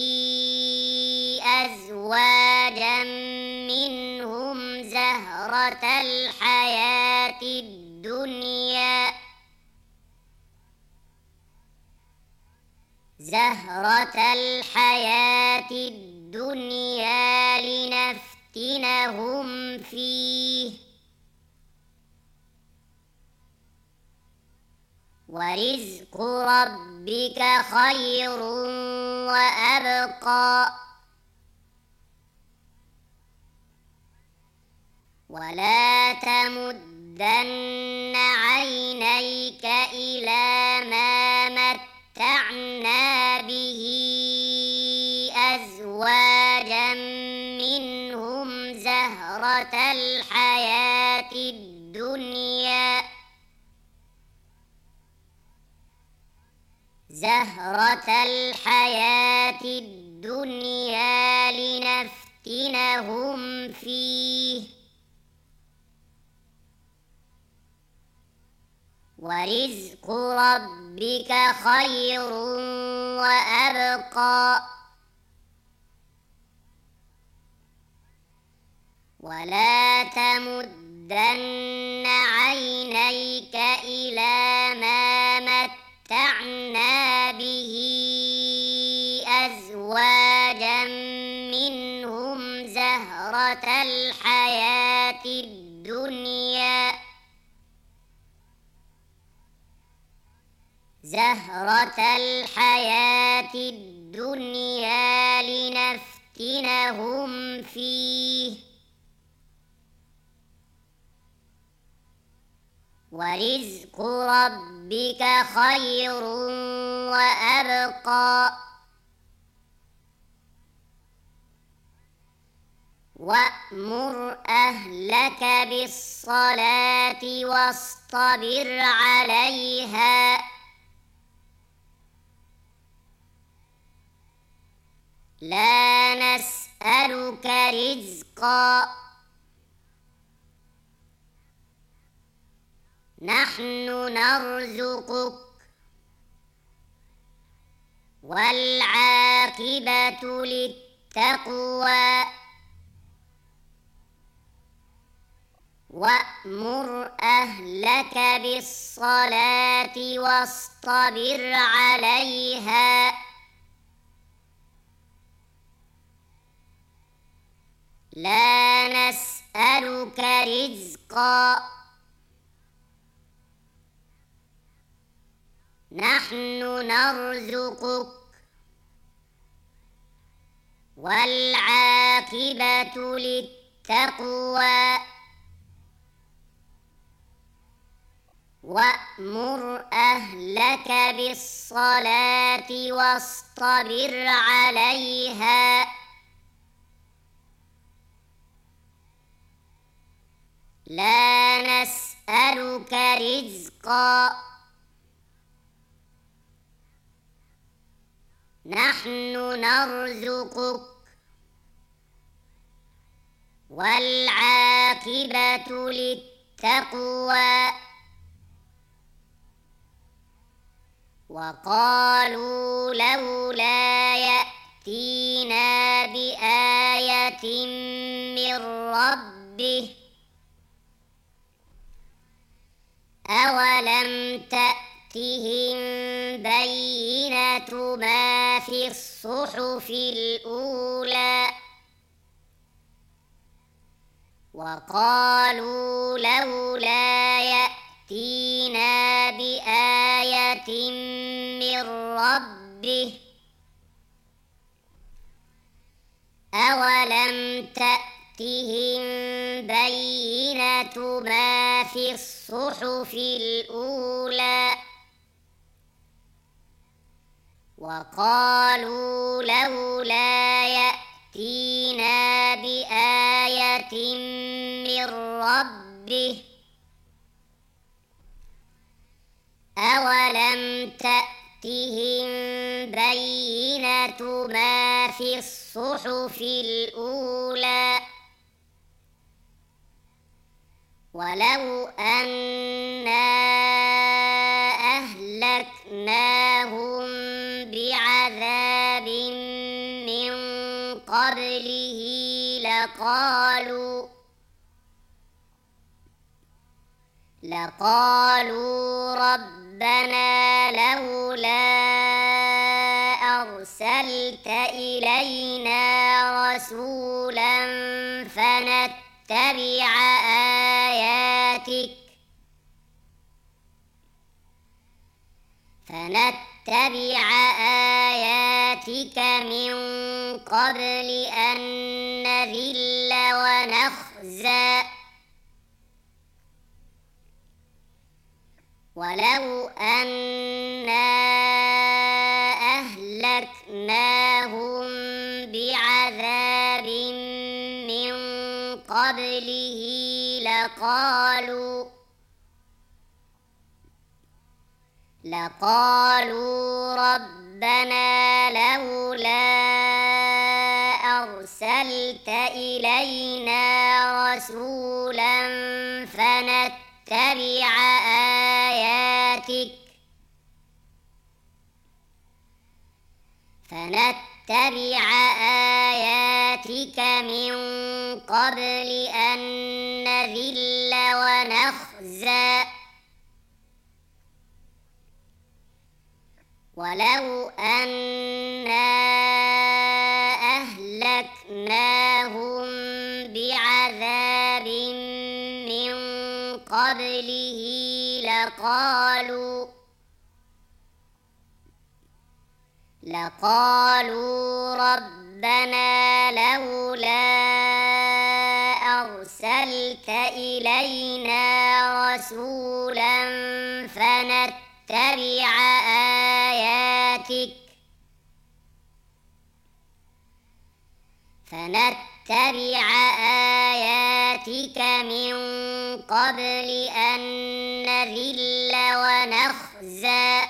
أزواجا منهم زهرة الحياة الدنيا زهرة الحياة الدنيا لنفتنهم فيه ورزق ربك خير وأبقى ولا تمدن عينيك إلى ما متعنا به أزواجا منهم زهرة الحياة الدنيا زهرة الحياة الدنيا لنفتنهم فيه ورزق ربك خير وأبقى ولا تمدن عينيك إلى ما متعنا به أزواجا منهم زهرة الحياة الدنيا زهرة الحياة الدنيا لنفتنهم فيه ورزق ربك خير وأبقى وأمر أهلك بالصلاة واصطبر عليها لا نسألك رزقا نحن نرزقك والعاقبة للتقوى وأمر أهلك بالصلاة واصطبر عليها لا نسألك رزقا نحن نرزقك والعاقبة للتقوى وأمر أهلك بالصلاة واصطبر عليها لا نسألك رزقا نحن نرزقك والعاقبة للتقوى وقالوا لولا يأتينا بآية من ربه أولم تأتهم بينة ما في الصحف الأولى وقالوا لولا يأتينا بآية من ربه أولم تأتهم بينة ما في الصحف الأولى وقالوا لولا يأتينا بآية من ربه أولم تأتهم بينة ما في الصحف الأولى ولو أنا أهلكناهم بعذاب من قبله لقالوا لقالوا ربنا لولا أرسلت إلينا رسولا فنتبع آياتك فنتبع آياتك من قبل أن نذل ونخزى ولو أنا أهلكناهم بعذاب من قبله لقالوا لقالوا ربنا لولا أرسلت إلينا رسولا فنتبع آياتك فنتبع آياتك من قبل أن نذل ونخزى ولو أنا أهلكناهم بعذاب من قبله لقالوا لقالوا ربنا لولا أرسلت إلينا رسولا فنتبع آياتك فنتبع آياتك من قبل أن نذل ونخزى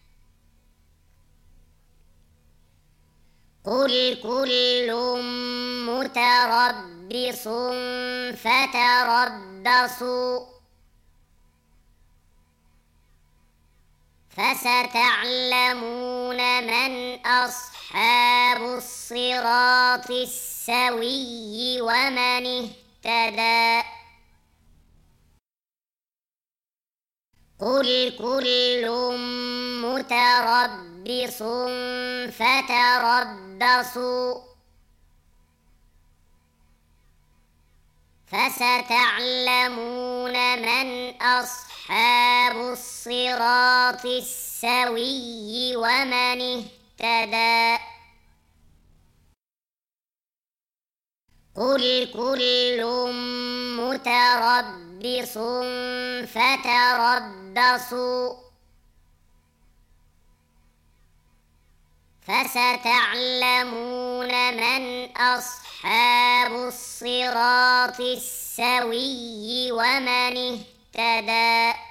قل كل متربص فتربصوا فستعلمون من أصحاب الصراط السوي ومن اهتدى قل كل متربص فتربصوا فستعلمون من أصحاب الصراط السوي ومن اهتدى قل كل متربص متربص فتربصوا فستعلمون من أصحاب الصراط السوي ومن اهتدى.